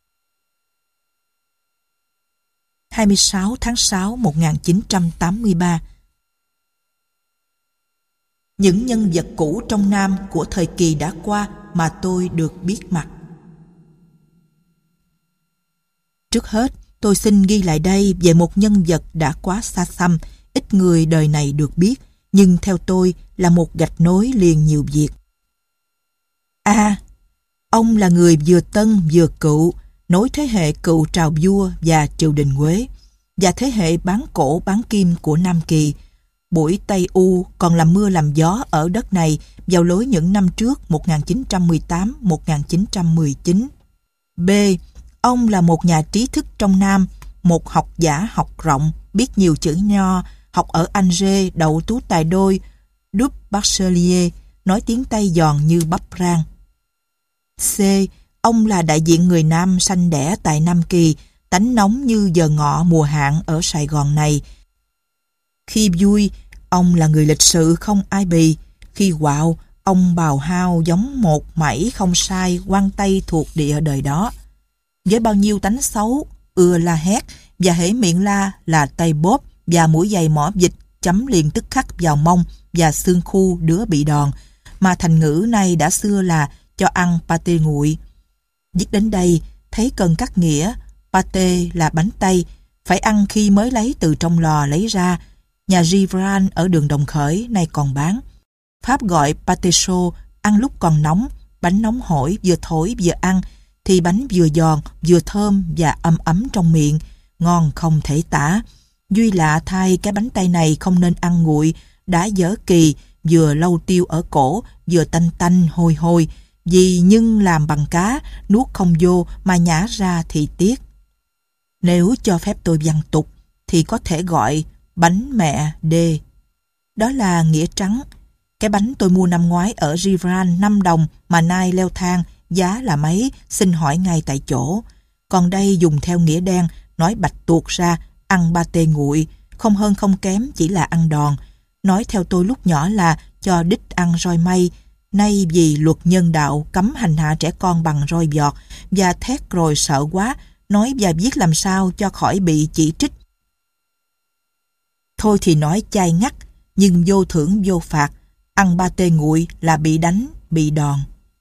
Speaker 1: hai mươi sáu tháng sáu một nghìn chín trăm tám mươi ba. Những nhân vật cũ trong Nam của thời kỳ đã qua mà tôi được biết mặt. Trước hết, tôi xin ghi lại đây về một nhân vật đã quá xa xăm, ít người đời này được biết, nhưng theo tôi là một gạch nối liền nhiều việc. A. À, ông là người vừa tân vừa cựu, nối thế hệ cựu trào vua và triều đình Huế, và thế hệ bán cổ bán kim của Nam Kỳ. Buổi Tây U còn làm mưa làm gió ở đất này vào lối những năm trước một nghìn chín trăm mười tám đến một nghìn chín trăm mười chín. B. Ông là một nhà trí thức trong Nam, một học giả học rộng, biết nhiều chữ nho, học ở Angers, đậu tú tài đôi, Duc Bachelier, nói tiếng Tây giòn như bắp rang. C. Ông là đại diện người Nam sanh đẻ tại Nam Kỳ, tánh nóng như giờ ngọ mùa hạn ở Sài Gòn này. Khi vui, ông là người lịch sự không ai bì. Khi quạo, ông bào hao giống một mảy không sai quan Tây thuộc địa đời đó. Với bao nhiêu tánh xấu, ưa la hét, và hễ miệng la là tay bóp và mũi giày mỏ vịt chấm liền tức khắc vào mông và xương khu đứa bị đòn, mà thành ngữ này đã xưa là cho ăn pate nguội. Viết đến đây, thấy cần cắt nghĩa, pate là bánh tây, phải ăn khi mới lấy từ trong lò lấy ra. Nhà Givran ở đường Đồng Khởi nay còn bán. Pháp gọi pate chaud, ăn lúc còn nóng, bánh nóng hổi vừa thổi vừa ăn, thì bánh vừa giòn, vừa thơm và ấm ấm trong miệng, ngon không thể tả. Duy lạ thay cái bánh tay này không nên ăn nguội, đã dở kỳ, vừa lâu tiêu ở cổ, vừa tanh tanh hôi hôi, vì nhưng làm bằng cá, nuốt không vô mà nhả ra thì tiếc. Nếu cho phép tôi văn tục, thì có thể gọi bánh mẹ đê. Đó là nghĩa trắng. Cái bánh tôi mua năm ngoái ở Givran năm đồng mà nay leo thang, giá là mấy, xin hỏi ngay tại chỗ. Còn đây dùng theo nghĩa đen, nói bạch tuột ra, ăn ba tê nguội, không hơn không kém, chỉ là ăn đòn. Nói theo tôi lúc nhỏ là cho đích ăn roi mây, nay vì luật nhân đạo cấm hành hạ trẻ con bằng roi vọt, và thét rồi sợ quá, nói và viết làm sao cho khỏi bị chỉ trích. Thôi thì nói chai ngắt, nhưng vô thưởng vô phạt, ăn ba tê nguội là bị đánh, bị đòn.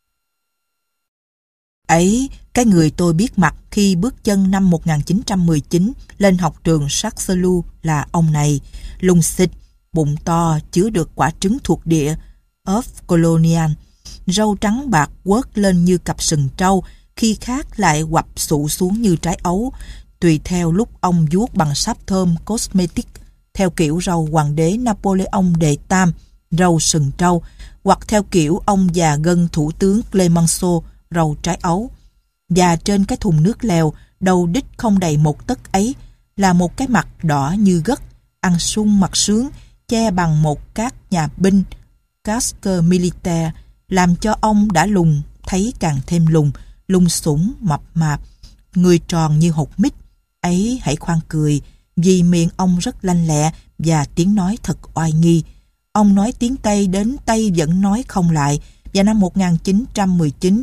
Speaker 1: Ấy, cái người tôi biết mặt khi bước chân năm một nghìn chín trăm mười chín lên học trường Saxelu là ông này, lùng xịch, bụng to, chứa được quả trứng thuộc địa, ớt colonial, râu trắng bạc quớt lên như cặp sừng trâu, khi khác lại quặp sụ xuống như trái ấu, tùy theo lúc ông vuốt bằng sáp thơm cosmetic, theo kiểu râu hoàng đế Napoleon đệ tam, râu sừng trâu, hoặc theo kiểu ông già gân thủ tướng Clemenceau, râu trái ấu. Và trên cái thùng nước lèo, đầu đít không đầy một tấc ấy, là một cái mặt đỏ như gất, ăn sung mặt sướng, che bằng một cát nhà binh, casque militaire, làm cho ông đã lùn thấy càng thêm lùn, lùn sủng mập mạp, người tròn như hột mít. Ấy hãy khoan cười, vì miệng ông rất lanh lẹ và tiếng nói thật oai nghi. Ông nói tiếng Tây đến Tây vẫn nói không lại. Vào năm một nghìn chín trăm mười chín,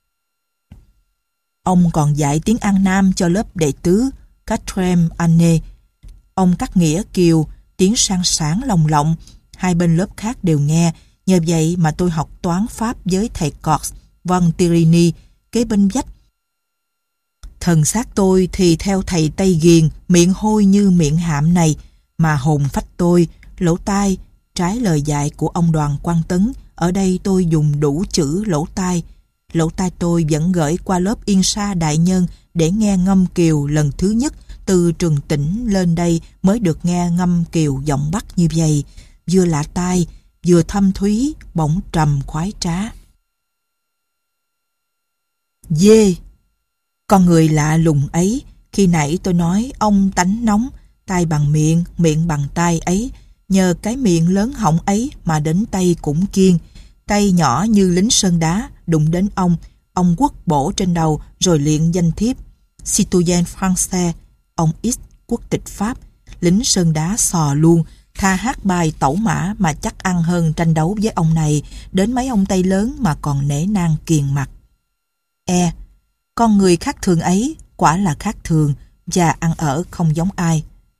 Speaker 1: ông còn dạy tiếng An Nam cho lớp đệ tứ Quatrième année. Ông cắt nghĩa Kiều, tiếng sang sảng lồng lộng, hai bên lớp khác đều nghe. Nhờ vậy mà tôi học toán Pháp với thầy Cox Van Tirini kế bên vách. Thần xác tôi thì theo thầy Tây Ghiền, miệng hôi như miệng hạm này, mà hồn phách tôi, lỗ tai, trái lời dạy của ông Đoàn Quang Tấn. Ở đây tôi dùng đủ chữ lỗ tai. Lỗ tai tôi vẫn gửi qua lớp Yên Sa Đại Nhân để nghe ngâm Kiều lần thứ nhất. Từ Trường Tỉnh lên đây mới được nghe ngâm Kiều giọng Bắc như vậy, vừa lạ tai, vừa thâm thúy, bỗng trầm khoái trá. Dê, con người lạ lùng ấy, khi nãy tôi nói ông tánh nóng, tai bằng miệng, miệng bằng tai ấy, nhờ cái miệng lớn họng ấy mà đến tay cũng kiêng. Tay nhỏ như lính sơn đá, đụng đến ông, ông quất bổ trên đầu rồi liền danh thiếp Citoyen Français, ông X quốc tịch Pháp. Lính sơn đá sò luôn, tha hát bài tẩu mã mà chắc ăn hơn tranh đấu với ông này, đến mấy ông Tây lớn mà còn nể nang kiền mặt. E, con người khác thường ấy quả là khác thường và ăn ở không giống ai.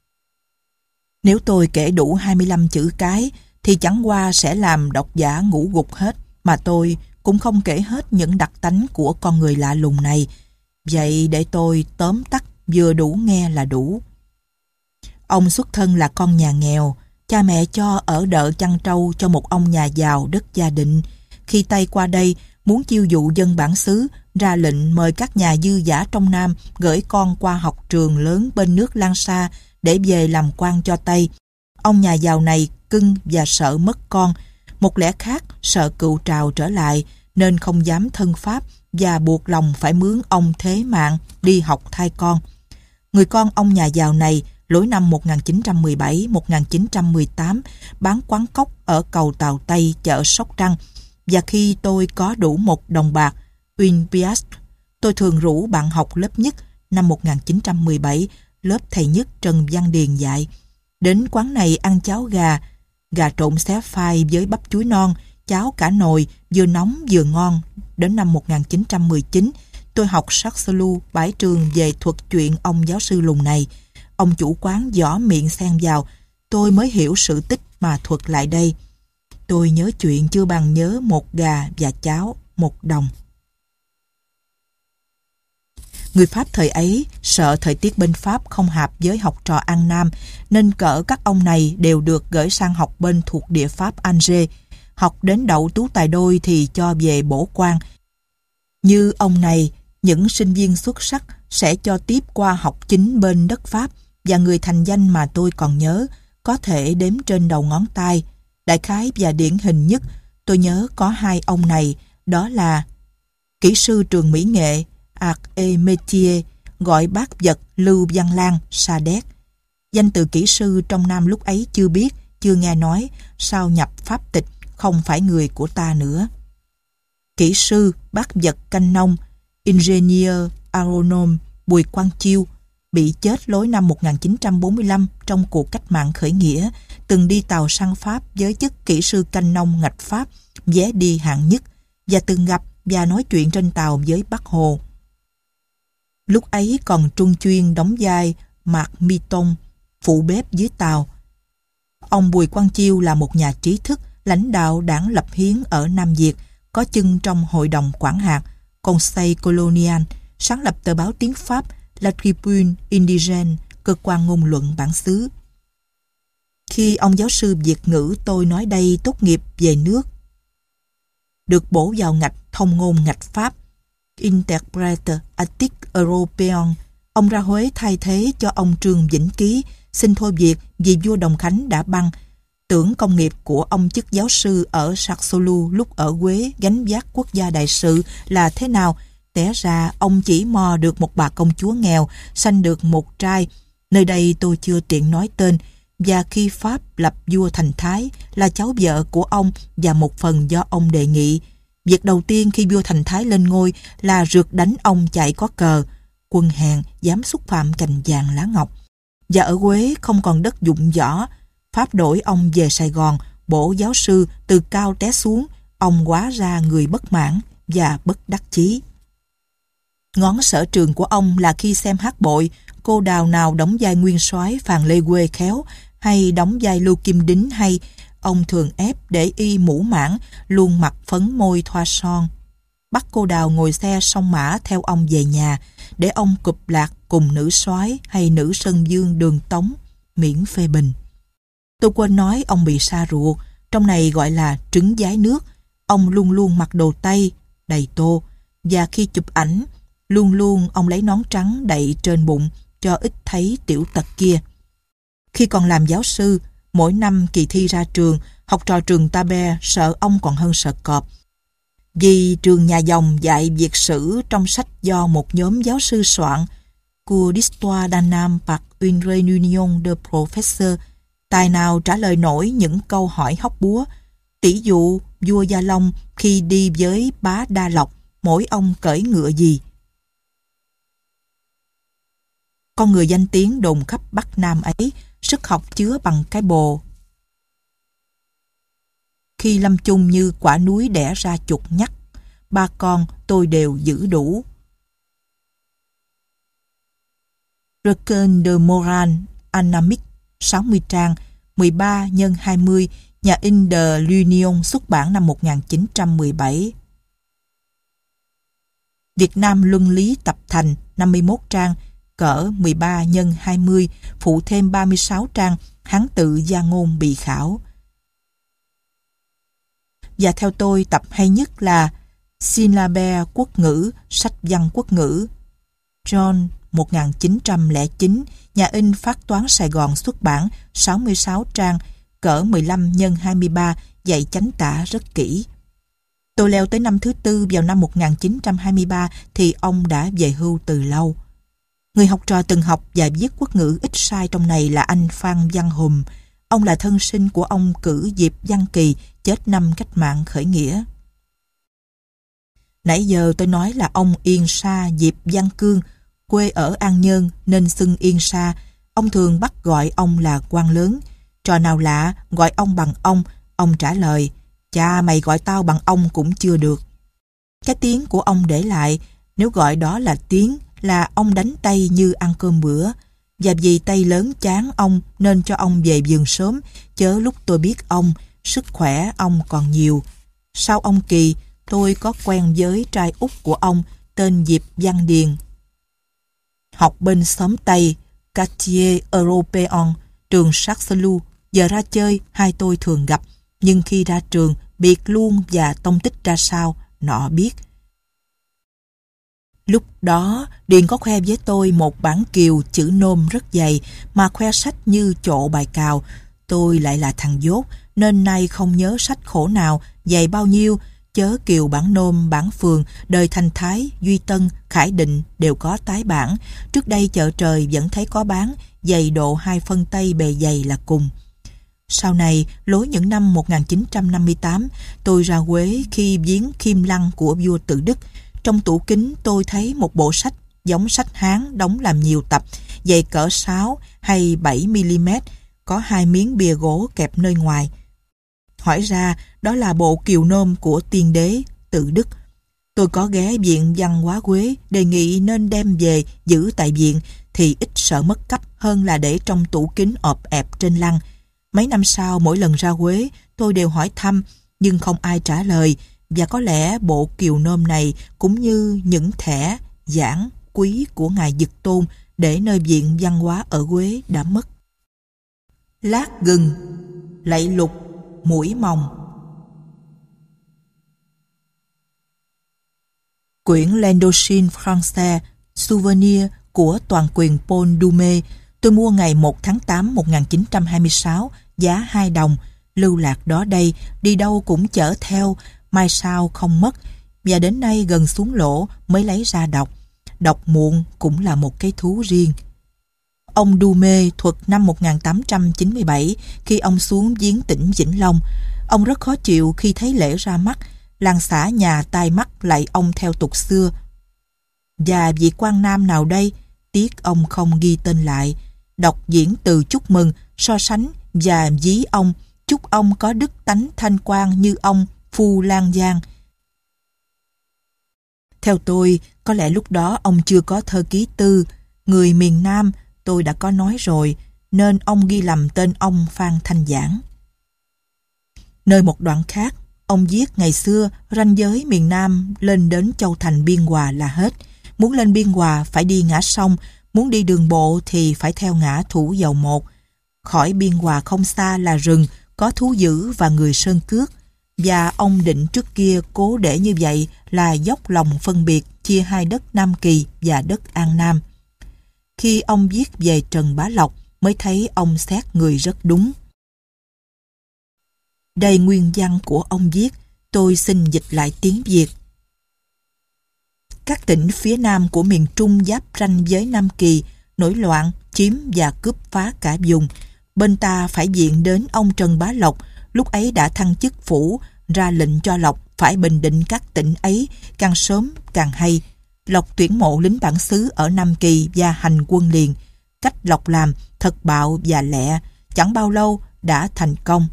Speaker 1: Nếu tôi kể đủ hai mươi lăm chữ cái thì chẳng qua sẽ làm độc giả ngủ gục hết, mà tôi cũng không kể hết những đặc tánh của con người lạ lùng này. Vậy để tôi tóm tắt vừa đủ nghe là đủ. Ông xuất thân là con nhà nghèo, cha mẹ cho ở đợ chăn trâu cho một ông nhà giàu đất Gia Định. Khi Tây qua đây muốn chiêu dụ dân bản xứ, ra lệnh mời các nhà dư giả trong Nam gửi con qua học trường lớn bên nước Lan Sa để về làm quan cho Tây. Ông nhà giàu này cưng và sợ mất con. Một lẽ khác sợ cựu trào trở lại nên không dám thân Pháp và buộc lòng phải mướn ông thế mạng đi học thai con. Người con ông nhà giàu này lối năm một nghìn chín trăm mười bảy một nghìn chín trăm mười tám bán quán cóc ở cầu Tàu Tây, chợ Sóc Trăng. Và khi tôi có đủ một đồng bạc, une piastre, tôi thường rủ bạn học lớp nhất năm một nghìn chín trăm mười bảy, lớp thầy nhất Trần Văn Điền dạy. Đến quán này ăn cháo gà, gà trộn xé phai với bắp chuối non, cháo cả nồi, vừa nóng vừa ngon. Đến năm một nghìn chín trăm mười chín, tôi học Saxelu bãi trường về thuật chuyện ông giáo sư lùn này. Ông chủ quán giỏ miệng xen vào, tôi mới hiểu sự tích mà thuật lại đây. Tôi nhớ chuyện chưa bằng nhớ một gà và cháo, một đồng. Người Pháp thời ấy sợ thời tiết bên Pháp không hợp với học trò An Nam, nên cỡ các ông này đều được gửi sang học bên thuộc địa Pháp Alger. Học đến đậu tú tài đôi thì cho về bổ quan. Như ông này, những sinh viên xuất sắc sẽ cho tiếp qua học chính bên đất Pháp, và người thành danh mà tôi còn nhớ có thể đếm trên đầu ngón tay. Đại khái và điển hình nhất tôi nhớ có hai ông này, đó là kỹ sư trường mỹ nghệ Art et Métier, gọi bác vật Lưu Văn Lan Sa Đéc. Danh từ kỹ sư trong Nam lúc ấy chưa biết, chưa nghe nói, sau nhập pháp tịch không phải người của ta nữa. Kỹ sư bác vật canh nông Ingenieur Agronome Bùi Quang Chiêu bị chết lối năm một nghìn chín trăm bốn mươi lăm trong cuộc cách mạng khởi nghĩa, từng đi tàu sang Pháp với chức kỹ sư canh nông ngạch Pháp, vé đi hạng nhất, và từng gặp và nói chuyện trên tàu với Bác Hồ. Lúc ấy còn trung chuyên đóng vai Mạc Mi Tông, phụ bếp dưới tàu. Ông Bùi Quang Chiêu là một nhà trí thức, lãnh đạo đảng lập hiến ở Nam Việt, có chân trong hội đồng quản hạt Conseil Colonial, sáng lập tờ báo tiếng Pháp La Tribune Indigène, cơ quan ngôn luận bản xứ. Khi ông giáo sư Việt ngữ tôi nói đây tốt nghiệp về nước, được bổ vào ngạch thông ngôn ngạch Pháp, Interprète Attique Européen, ông ra Huế thay thế cho ông Trương Vĩnh Ký, xin thôi việc vì vua Đồng Khánh đã băng. Tưởng công nghiệp của ông chức giáo sư ở Saxolu lúc ở Huế gánh vác quốc gia đại sự là thế nào, té ra ông chỉ mò được một bà công chúa nghèo, sanh được một trai, nơi đây tôi chưa tiện nói tên, và khi Pháp lập vua thành Thái là cháu vợ của ông và một phần do ông đề nghị. Việc đầu tiên khi vua thành Thái lên ngôi là rượt đánh ông chạy có cờ, quân hèn dám xúc phạm cành vàng lá ngọc. Và ở Huế không còn đất dụng võ, Pháp đổi ông về Sài Gòn, bổ giáo sư từ cao té xuống, ông hóa ra người bất mãn và bất đắc chí. Ngón sở trường của ông là khi xem hát bội, cô đào nào đóng vai nguyên soái Phàn Lê Quê khéo, hay đóng vai Lưu Kim Đính hay, ông thường ép để y mũ mãn, luôn mặc phấn môi thoa son. Bắt cô đào ngồi xe song mã theo ông về nhà, để ông cụp lạc cùng nữ soái hay nữ Sơn Dương Đường Tống, miễn phê bình. Tôi quên nói ông bị sa ruột, trong này gọi là trứng giái nước. Ông luôn luôn mặc đồ Tây, đầy tô, và khi chụp ảnh, luôn luôn ông lấy nón trắng đậy trên bụng, cho ít thấy tiểu tật kia. Khi còn làm giáo sư, mỗi năm kỳ thi ra trường, học trò trường Ta Be sợ ông còn hơn sợ cọp. Vì trường nhà dòng dạy việt sử trong sách do một nhóm giáo sư soạn, Cours d'histoire d'un Nam par une réunion de professeurs, tài nào trả lời nổi những câu hỏi hóc búa. Tỷ dụ vua Gia Long khi đi với bá Đa Lộc, mỗi ông cởi ngựa gì? Con người danh tiếng đồn khắp Bắc Nam ấy, sức học chứa bằng cái bồ. Khi lâm chung như quả núi đẻ ra chuột nhắt, ba con tôi đều giữ đủ. Recueil de Morale Anamique, sáu mươi trang, mười ba nhân hai mươi, nhà in de l'Union, xuất bản năm một nghìn chín trăm mười bảy. Việt Nam Luân Lý tập thành, năm mươi mốt trang, cỡ mười ba nhân hai mươi, phụ thêm ba mươi sáu trang, Hán tự gia ngôn bị khảo. Và theo tôi, tập hay nhất là Syllabaire quốc ngữ, sách văn quốc ngữ. John, một nghìn chín trăm lẻ chín, nhà in Phát Toán Sài Gòn, xuất bản, sáu mươi sáu trang, cỡ mười lăm nhân hai mươi ba, dạy chánh tả rất kỹ. Tôi leo tới năm thứ tư vào năm một nghìn chín trăm hai mươi ba thì ông đã về hưu từ lâu. Người học trò từng học và viết quốc ngữ ít sai trong này là anh Phan Văn Hùng. Ông là thân sinh của ông Cử Diệp Văn Kỳ, chết năm cách mạng khởi nghĩa. Nãy giờ tôi nói là ông Yên Sa Diệp Văn Cương, quê ở An Nhơn nên xưng Yên Sa. Ông thường bắt gọi ông là quan lớn. Trò nào lạ gọi ông bằng ông, ông trả lời, cha mày gọi tao bằng ông cũng chưa được. Cái tiếng của ông để lại, nếu gọi đó là tiếng, là ông đánh tay như ăn cơm bữa. Và vì tay lớn chán ông nên cho ông về giường sớm, chớ lúc tôi biết ông, sức khỏe ông còn nhiều. Sau ông Kỳ, tôi có quen với trai út của ông, tên Diệp Văn Điền. Học bên xóm Tây, Quartier Européen, trường Saxelu. Giờ ra chơi, hai tôi thường gặp, nhưng khi ra trường, biệt luôn và tông tích ra sao, nọ biết. Lúc đó, Điền có khoe với tôi một bản kiều chữ nôm rất dày, mà khoe sách như trộ bài cào. Tôi lại là thằng dốt, nên nay không nhớ sách khổ nào, dày bao nhiêu, chớ kiều bản nôm, bản phường, đời Thành Thái, Duy Tân, Khải Định đều có tái bản. Trước đây chợ trời vẫn thấy có bán, dày độ hai phân tay bề dày là cùng. Sau này, lối những năm một nghìn chín trăm năm mươi tám, tôi ra Huế khi viếng Khiêm Lăng của vua Tự Đức. Trong tủ kính tôi thấy một bộ sách giống sách Hán đóng làm nhiều tập, dày cỡ sáu hay bảy mi-li-mét, có hai miếng bìa gỗ kẹp nơi ngoài. Hỏi ra đó là bộ kiều nôm của tiên đế Tự Đức. Tôi có ghé viện văn hóa Huế đề nghị nên đem về giữ tại viện thì ít sợ mất cắp hơn là để trong tủ kính ọp ẹp trên lăng. Mấy năm sau mỗi lần ra Huế tôi đều hỏi thăm, nhưng không ai trả lời, và có lẽ bộ kiều nôm này cũng như những thẻ giảng quý của ngài Dực Tôn để nơi viện văn hóa ở Huế đã mất. Lát gừng, lạy lục, mũi mòng. Quyển L'Indochine Française, Souvenir của toàn quyền Paul Doumer, tôi mua ngày một tháng tám một nghìn chín trăm hai mươi sáu, giá hai đồng. Lưu lạc đó đây, đi đâu cũng chở theo, mai sau không mất, và đến nay gần xuống lỗ mới lấy ra đọc. Đọc muộn cũng là một cái thú riêng. Ông Doumer thuật năm một nghìn tám trăm chín mươi bảy, khi ông xuống viếng tỉnh Vĩnh Long. Ông rất khó chịu khi thấy lễ ra mắt, làng xã nhà tai mắt lại ông theo tục xưa. Và vị quan nam nào đây, tiếc ông không ghi tên lại, đọc diễn từ chúc mừng, so sánh và ví ông, chúc ông có đức tánh thanh quan như ông Phu Lan Giang. Theo tôi, có lẽ lúc đó ông chưa có thơ ký tư, người miền Nam, tôi đã có nói rồi, nên ông ghi lầm tên ông Phan Thanh Giảng. Nơi một đoạn khác, ông viết ngày xưa ranh giới miền Nam lên đến Châu Thành Biên Hòa là hết. Muốn lên Biên Hòa phải đi ngã sông, muốn đi đường bộ thì phải theo ngã Thủ Dầu Một. Khỏi Biên Hòa không xa là rừng, có thú dữ và người sơn cước. Và ông định trước kia cố để như vậy là dốc lòng phân biệt chia hai đất Nam Kỳ và đất An Nam. Khi ông viết về Trần Bá Lộc mới thấy ông xét người rất đúng. Đây nguyên văn của ông viết, tôi xin dịch lại tiếng Việt. Các tỉnh phía nam của miền Trung giáp ranh với Nam Kỳ, nổi loạn, chiếm và cướp phá cả vùng. Bên ta phải viện đến ông Trần Bá Lộc, lúc ấy đã thăng chức phủ, ra lệnh cho Lộc phải bình định các tỉnh ấy, càng sớm càng hay. Lộc tuyển mộ lính bản xứ ở Nam Kỳ và hành quân liền. Cách Lộc làm thật bạo và lẹ, chẳng bao lâu đã thành công.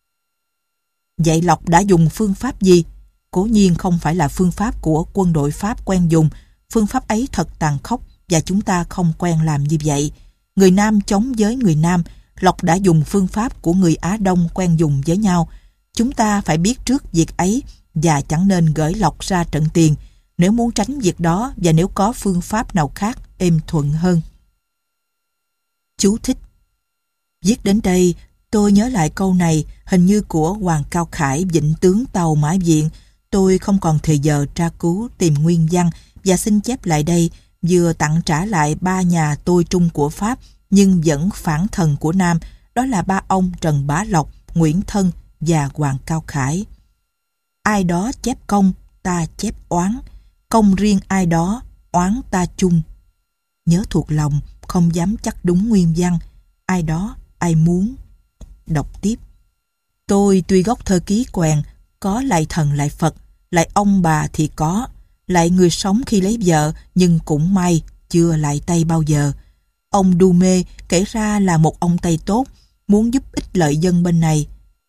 Speaker 1: Vậy Lộc đã dùng phương pháp gì? Cố nhiên không phải là phương pháp của quân đội Pháp quen dùng. Phương pháp ấy thật tàn khốc và chúng ta không quen làm như vậy. Người Nam chống với người Nam, Lộc đã dùng phương pháp của người Á Đông quen dùng với nhau. Chúng ta phải biết trước việc ấy và chẳng nên gửi Lộc ra trận tiền nếu muốn tránh việc đó và nếu có phương pháp nào khác êm thuận hơn. Chú thích. Viết đến đây, tôi nhớ lại câu này hình như của Hoàng Cao Khải, Vịnh Tướng Tàu Mã Viện. Tôi không còn thời giờ tra cứu tìm nguyên văn và xin chép lại đây, vừa tặng trả lại ba nhà tôi trung của Pháp nhưng vẫn phản thần của Nam, đó là ba ông Trần Bá Lộc, Nguyễn Thân và Hoàng Cao Khải. Ai đó chép công, ta chép oán. Công riêng ai đó, oán ta chung. Nhớ thuộc lòng, không dám chắc đúng nguyên văn. Ai đó, ai muốn. Đọc tiếp. Tôi tuy gốc thơ ký quèn, có lại thần lại Phật, lại ông bà thì có, lại người sống khi lấy vợ, nhưng cũng may, chưa lại Tây bao giờ. Ông Doumer kể ra là một ông Tây tốt, muốn giúp ích lợi dân bên này.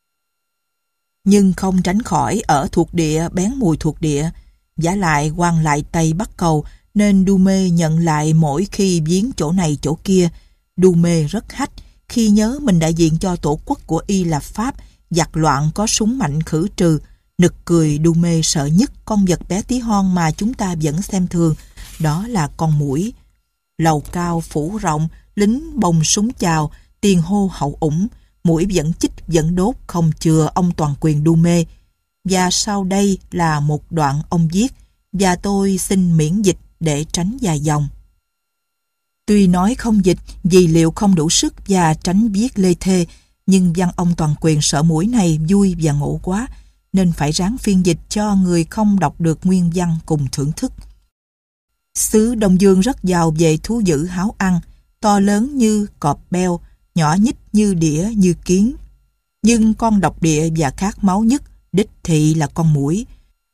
Speaker 1: Nhưng không tránh khỏi ở thuộc địa bén mùi thuộc địa, vả lại quan lại Tây Bắc Cầu, nên Doumer nhận lại mỗi khi viếng chỗ này chỗ kia. Doumer rất hách khi nhớ mình đại diện cho tổ quốc của y là Pháp, giặc loạn có súng mạnh khử trừ. Nực cười, Doumer sợ nhất con vật bé tí hon mà chúng ta vẫn xem thường, đó là con muỗi. Lầu cao phủ rộng, lính bồng súng chào, tiền hô hậu ủng, muỗi vẫn chích vẫn đốt không chừa ông toàn quyền Doumer. Và sau đây là một đoạn ông viết, và tôi xin miễn dịch để tránh dài dòng. Tuy nói không dịch vì liệu không đủ sức và tránh viết lê thê, nhưng văn ông toàn quyền sợ muỗi này vui và ngộ quá, nên phải ráng phiên dịch cho người không đọc được nguyên văn cùng thưởng thức. Xứ Đông Dương rất giàu về thú dữ háo ăn, to lớn như cọp beo, nhỏ nhích như đĩa như kiến. Nhưng con độc địa và khát máu nhất, đích thị là con muỗi.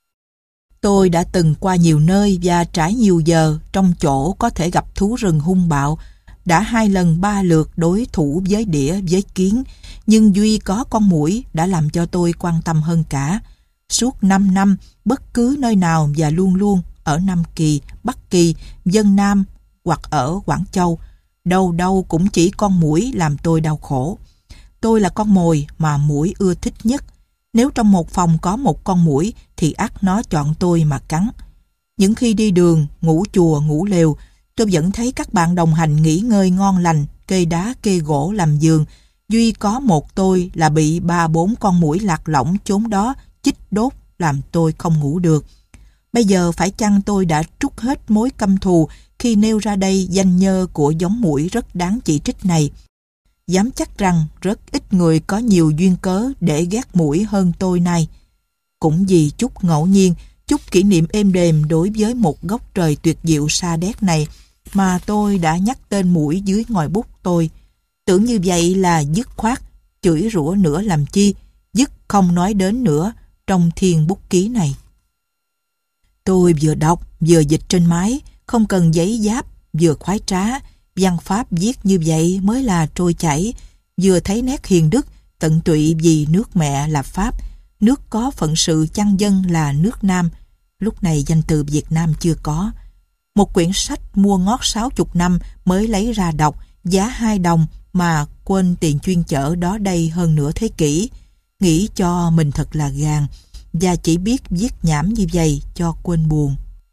Speaker 1: Tôi đã từng qua nhiều nơi và trải nhiều giờ trong chỗ có thể gặp thú rừng hung bạo, đã hai lần ba lượt đối thủ với đĩa với kiến, nhưng duy có con muỗi đã làm cho tôi quan tâm hơn cả. Suốt năm năm, bất cứ nơi nào và luôn luôn ở Nam Kỳ, Bắc Kỳ, Vân Nam hoặc ở Quảng Châu, đâu đâu cũng chỉ con muỗi làm tôi đau khổ. Tôi là con mồi mà muỗi ưa thích nhất. Nếu trong một phòng có một con muỗi thì ắt nó chọn tôi mà cắn. Những khi đi đường, ngủ chùa, ngủ lều, tôi vẫn thấy các bạn đồng hành nghỉ ngơi ngon lành, kê đá kê gỗ làm giường. Duy có một tôi là bị ba bốn con muỗi lạc lõng chốn đó chích đốt làm tôi không ngủ được. Bây giờ phải chăng tôi đã trút hết mối căm thù khi nêu ra đây danh nhơ của giống muỗi rất đáng chỉ trích này. Dám chắc rằng rất ít người có nhiều duyên cớ để ghét muỗi hơn tôi này. Cũng vì chút ngẫu nhiên, chút kỷ niệm êm đềm đối với một góc trời tuyệt diệu sa đéc này mà tôi đã nhắc tên muỗi dưới ngòi bút tôi. Tưởng như vậy là dứt khoát, chửi rủa nữa làm chi, dứt không nói đến nữa trong thiên bút ký này. Tôi vừa đọc, vừa dịch trên máy, không cần giấy giáp, vừa khoái trá. Văn pháp viết như vậy mới là trôi chảy, vừa thấy nét hiền đức, tận tụy vì nước mẹ là Pháp, nước có phận sự chăn dân là nước Nam. Lúc này danh từ Việt Nam chưa có. Một quyển sách mua ngót sáu chục năm mới lấy ra đọc, giá hai đồng mà quên tiền chuyên chở đó đây hơn nửa thế kỷ. Nghĩ cho mình thật là gàn, và chỉ biết viết nhảm như vậy cho quên buồn.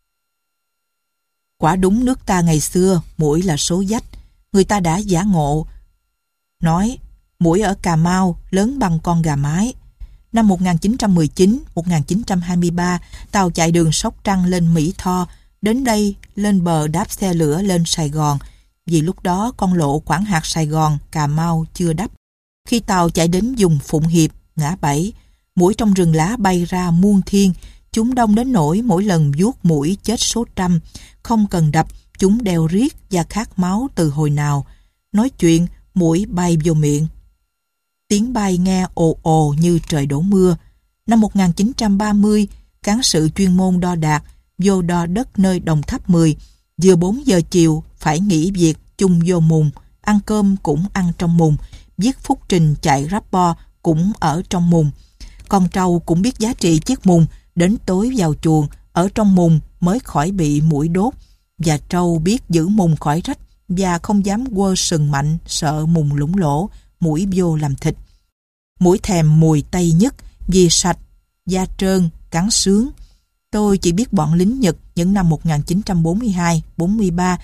Speaker 1: Quả đúng nước ta ngày xưa, muỗi là số dách. Người ta đã giả ngộ, nói muỗi ở Cà Mau lớn bằng con gà mái. Năm một nghìn chín trăm mười chín đến một nghìn chín trăm hai mươi ba, tàu chạy đường Sóc Trăng lên Mỹ Tho, đến đây lên bờ đáp xe lửa lên Sài Gòn, vì lúc đó con lộ Quảng Hạt Sài Gòn, Cà Mau chưa đắp. Khi tàu chạy đến vùng Phụng Hiệp, ngã bảy, muỗi trong rừng lá bay ra muôn thiên. Chúng đông đến nỗi mỗi lần vuốt muỗi chết số trăm. Không cần đập, chúng đeo riết và khát máu từ hồi nào. Nói chuyện, muỗi bay vô miệng. Tiếng bay nghe ồ ồ như trời đổ mưa. Năm một nghìn chín trăm ba mươi, cán sự chuyên môn đo đạc vô đo đất nơi Đồng Tháp mười. Vừa bốn giờ chiều phải nghỉ việc chung vô mùng, ăn cơm cũng ăn trong mùng, viết phúc trình chạy rapport cũng ở trong mùng. Con trâu cũng biết giá trị chiếc mùng, đến tối vào chuồng, ở trong mùng mới khỏi bị muỗi đốt. Và trâu biết giữ mùng khỏi rách và không dám quơ sừng mạnh, sợ mùng lủng lỗ, muỗi vô làm thịt. Muỗi thèm mùi tây nhất vì sạch, da trơn, cắn sướng. Tôi chỉ biết bọn lính Nhật những năm một nghìn chín trăm bốn mươi hai bốn mươi ba.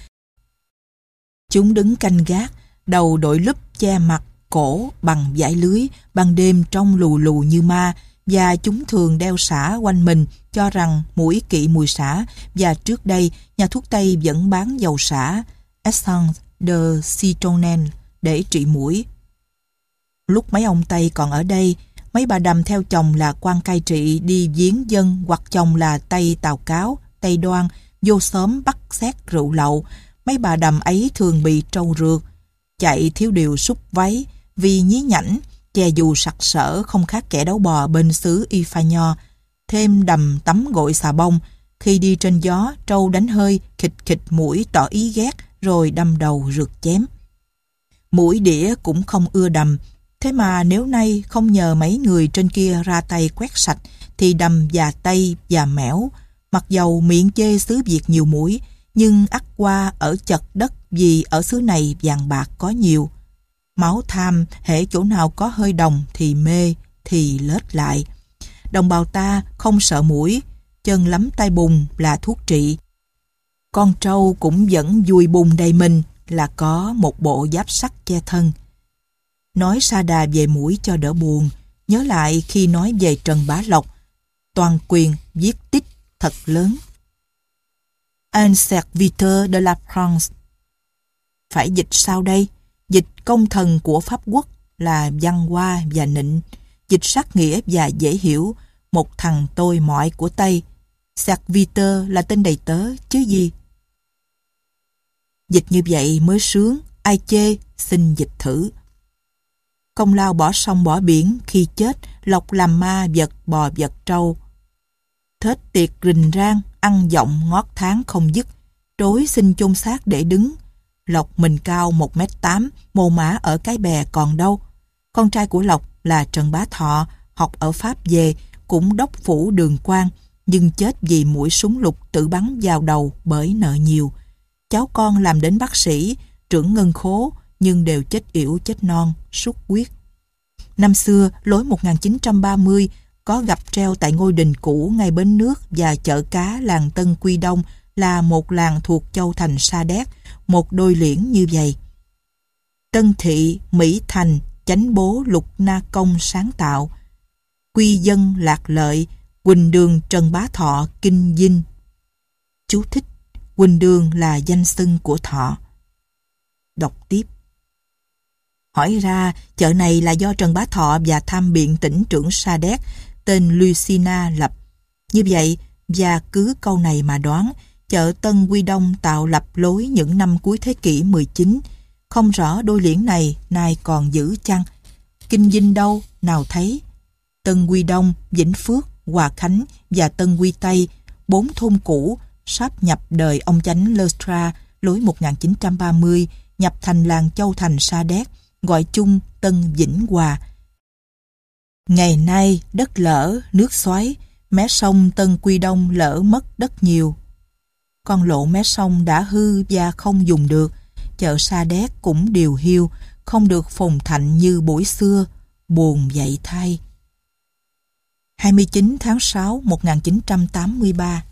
Speaker 1: Chúng đứng canh gác, đầu đội lúp che mặt, cổ bằng vải lưới, ban đêm trông lù lù như ma, và chúng thường đeo sả quanh mình, cho rằng muỗi kỵ mùi sả, và trước đây nhà thuốc Tây vẫn bán dầu sả Essence de Citronelle để trị muỗi. Lúc mấy ông Tây còn ở đây, mấy bà đầm theo chồng là quan cai trị đi viếng dân, hoặc chồng là Tây Tào Cáo, Tây Đoan, vô xóm bắt xét rượu lậu. Mấy bà đầm ấy thường bị trâu rượt, chạy thiếu điều xúc váy, vì nhí nhảnh, chè dù sặc sỡ không khác kẻ đấu bò bên xứ Y Pha Nho. Thêm đầm tắm gội xà bông, khi đi trên gió, trâu đánh hơi, khịch khịch muỗi tỏ ý ghét, rồi đâm đầu rượt chém. Muỗi đĩa cũng không ưa đầm, thế mà nếu nay không nhờ mấy người trên kia ra tay quét sạch, thì đầm già Tây già mẻo. Mặc dầu miệng chê xứ Việt nhiều muỗi, nhưng ắt qua ở chật đất, vì ở xứ này vàng bạc có nhiều. Máu tham, hễ chỗ nào có hơi đồng thì mê, thì lết lại. Đồng bào ta không sợ muỗi, chân lắm tay bùn là thuốc trị. Con trâu cũng vẫn vui bùn đầy mình là có một bộ giáp sắt che thân. Nói sa đà về muỗi cho đỡ buồn, nhớ lại khi nói về Trần Bá Lộc, toàn quyền viết tích thật lớn. Un serviteur de la France. Phải dịch sao đây? Dịch công thần của Pháp quốc là văn hoa và nịnh, dịch sát nghĩa và dễ hiểu, một thằng tôi mọi của Tây. Serviteur là tên đầy tớ chứ gì. Dịch như vậy mới sướng, ai chê xin dịch thử. Công lao bỏ sông bỏ biển, khi chết Lộc làm ma vật bò vật trâu. Thết tiệc rình rang, ăn giọng ngót tháng không dứt, trối xin chôn xác để đứng. Lộc mình cao một mét tám, mồ mã ở Cái Bè còn đâu. Con trai của Lộc là Trần Bá Thọ, học ở Pháp về, cũng đốc phủ Đường Quan, nhưng chết vì mũi súng lục tự bắn vào đầu bởi nợ nhiều. Cháu con làm đến bác sĩ, trưởng ngân khố, nhưng đều chết yểu chết non, xuất huyết. Năm xưa, lối một nghìn chín trăm ba mươi có gặp treo tại ngôi đình cũ ngay bến nước và chợ cá làng Tân Quy Đông là một làng thuộc châu thành Sa Đéc, một đôi liễn như vậy. Tân Thị, Mỹ Thành, Chánh Bố, Lục Na Công sáng tạo. Quy Dân, Lạc Lợi, Quỳnh Đường, Trần Bá Thọ, Kinh Dinh. Chú thích: Quỳnh Đường là danh xưng của Thọ. Đọc tiếp. Hỏi ra, chợ này là do Trần Bá Thọ và tham biện tỉnh trưởng Sa Đéc tên Lucina lập. Như vậy, và cứ câu này mà đoán, chợ Tân Quy Đông tạo lập lối những năm cuối thế kỷ mười chín. Không rõ đôi liễn này nay còn giữ chăng? Kinh Dinh đâu, nào thấy? Tân Quy Đông, Vĩnh Phước, Hòa Khánh và Tân Quy Tây, bốn thôn cũ, sáp nhập đời ông chánh Lestra lối một nghìn chín trăm ba mươi, nhập thành làng Châu Thành Sa Đéc, gọi chung Tân Vĩnh Hòa. Ngày nay, đất lở, nước xoáy, mé sông Tân Quy Đông lỡ mất đất nhiều. Con lộ mé sông đã hư và không dùng được, chợ Sa Đéc cũng điều hiu, không được phồn thạnh như buổi xưa, buồn vậy thay. hai mươi chín tháng sáu một nghìn chín trăm tám mươi ba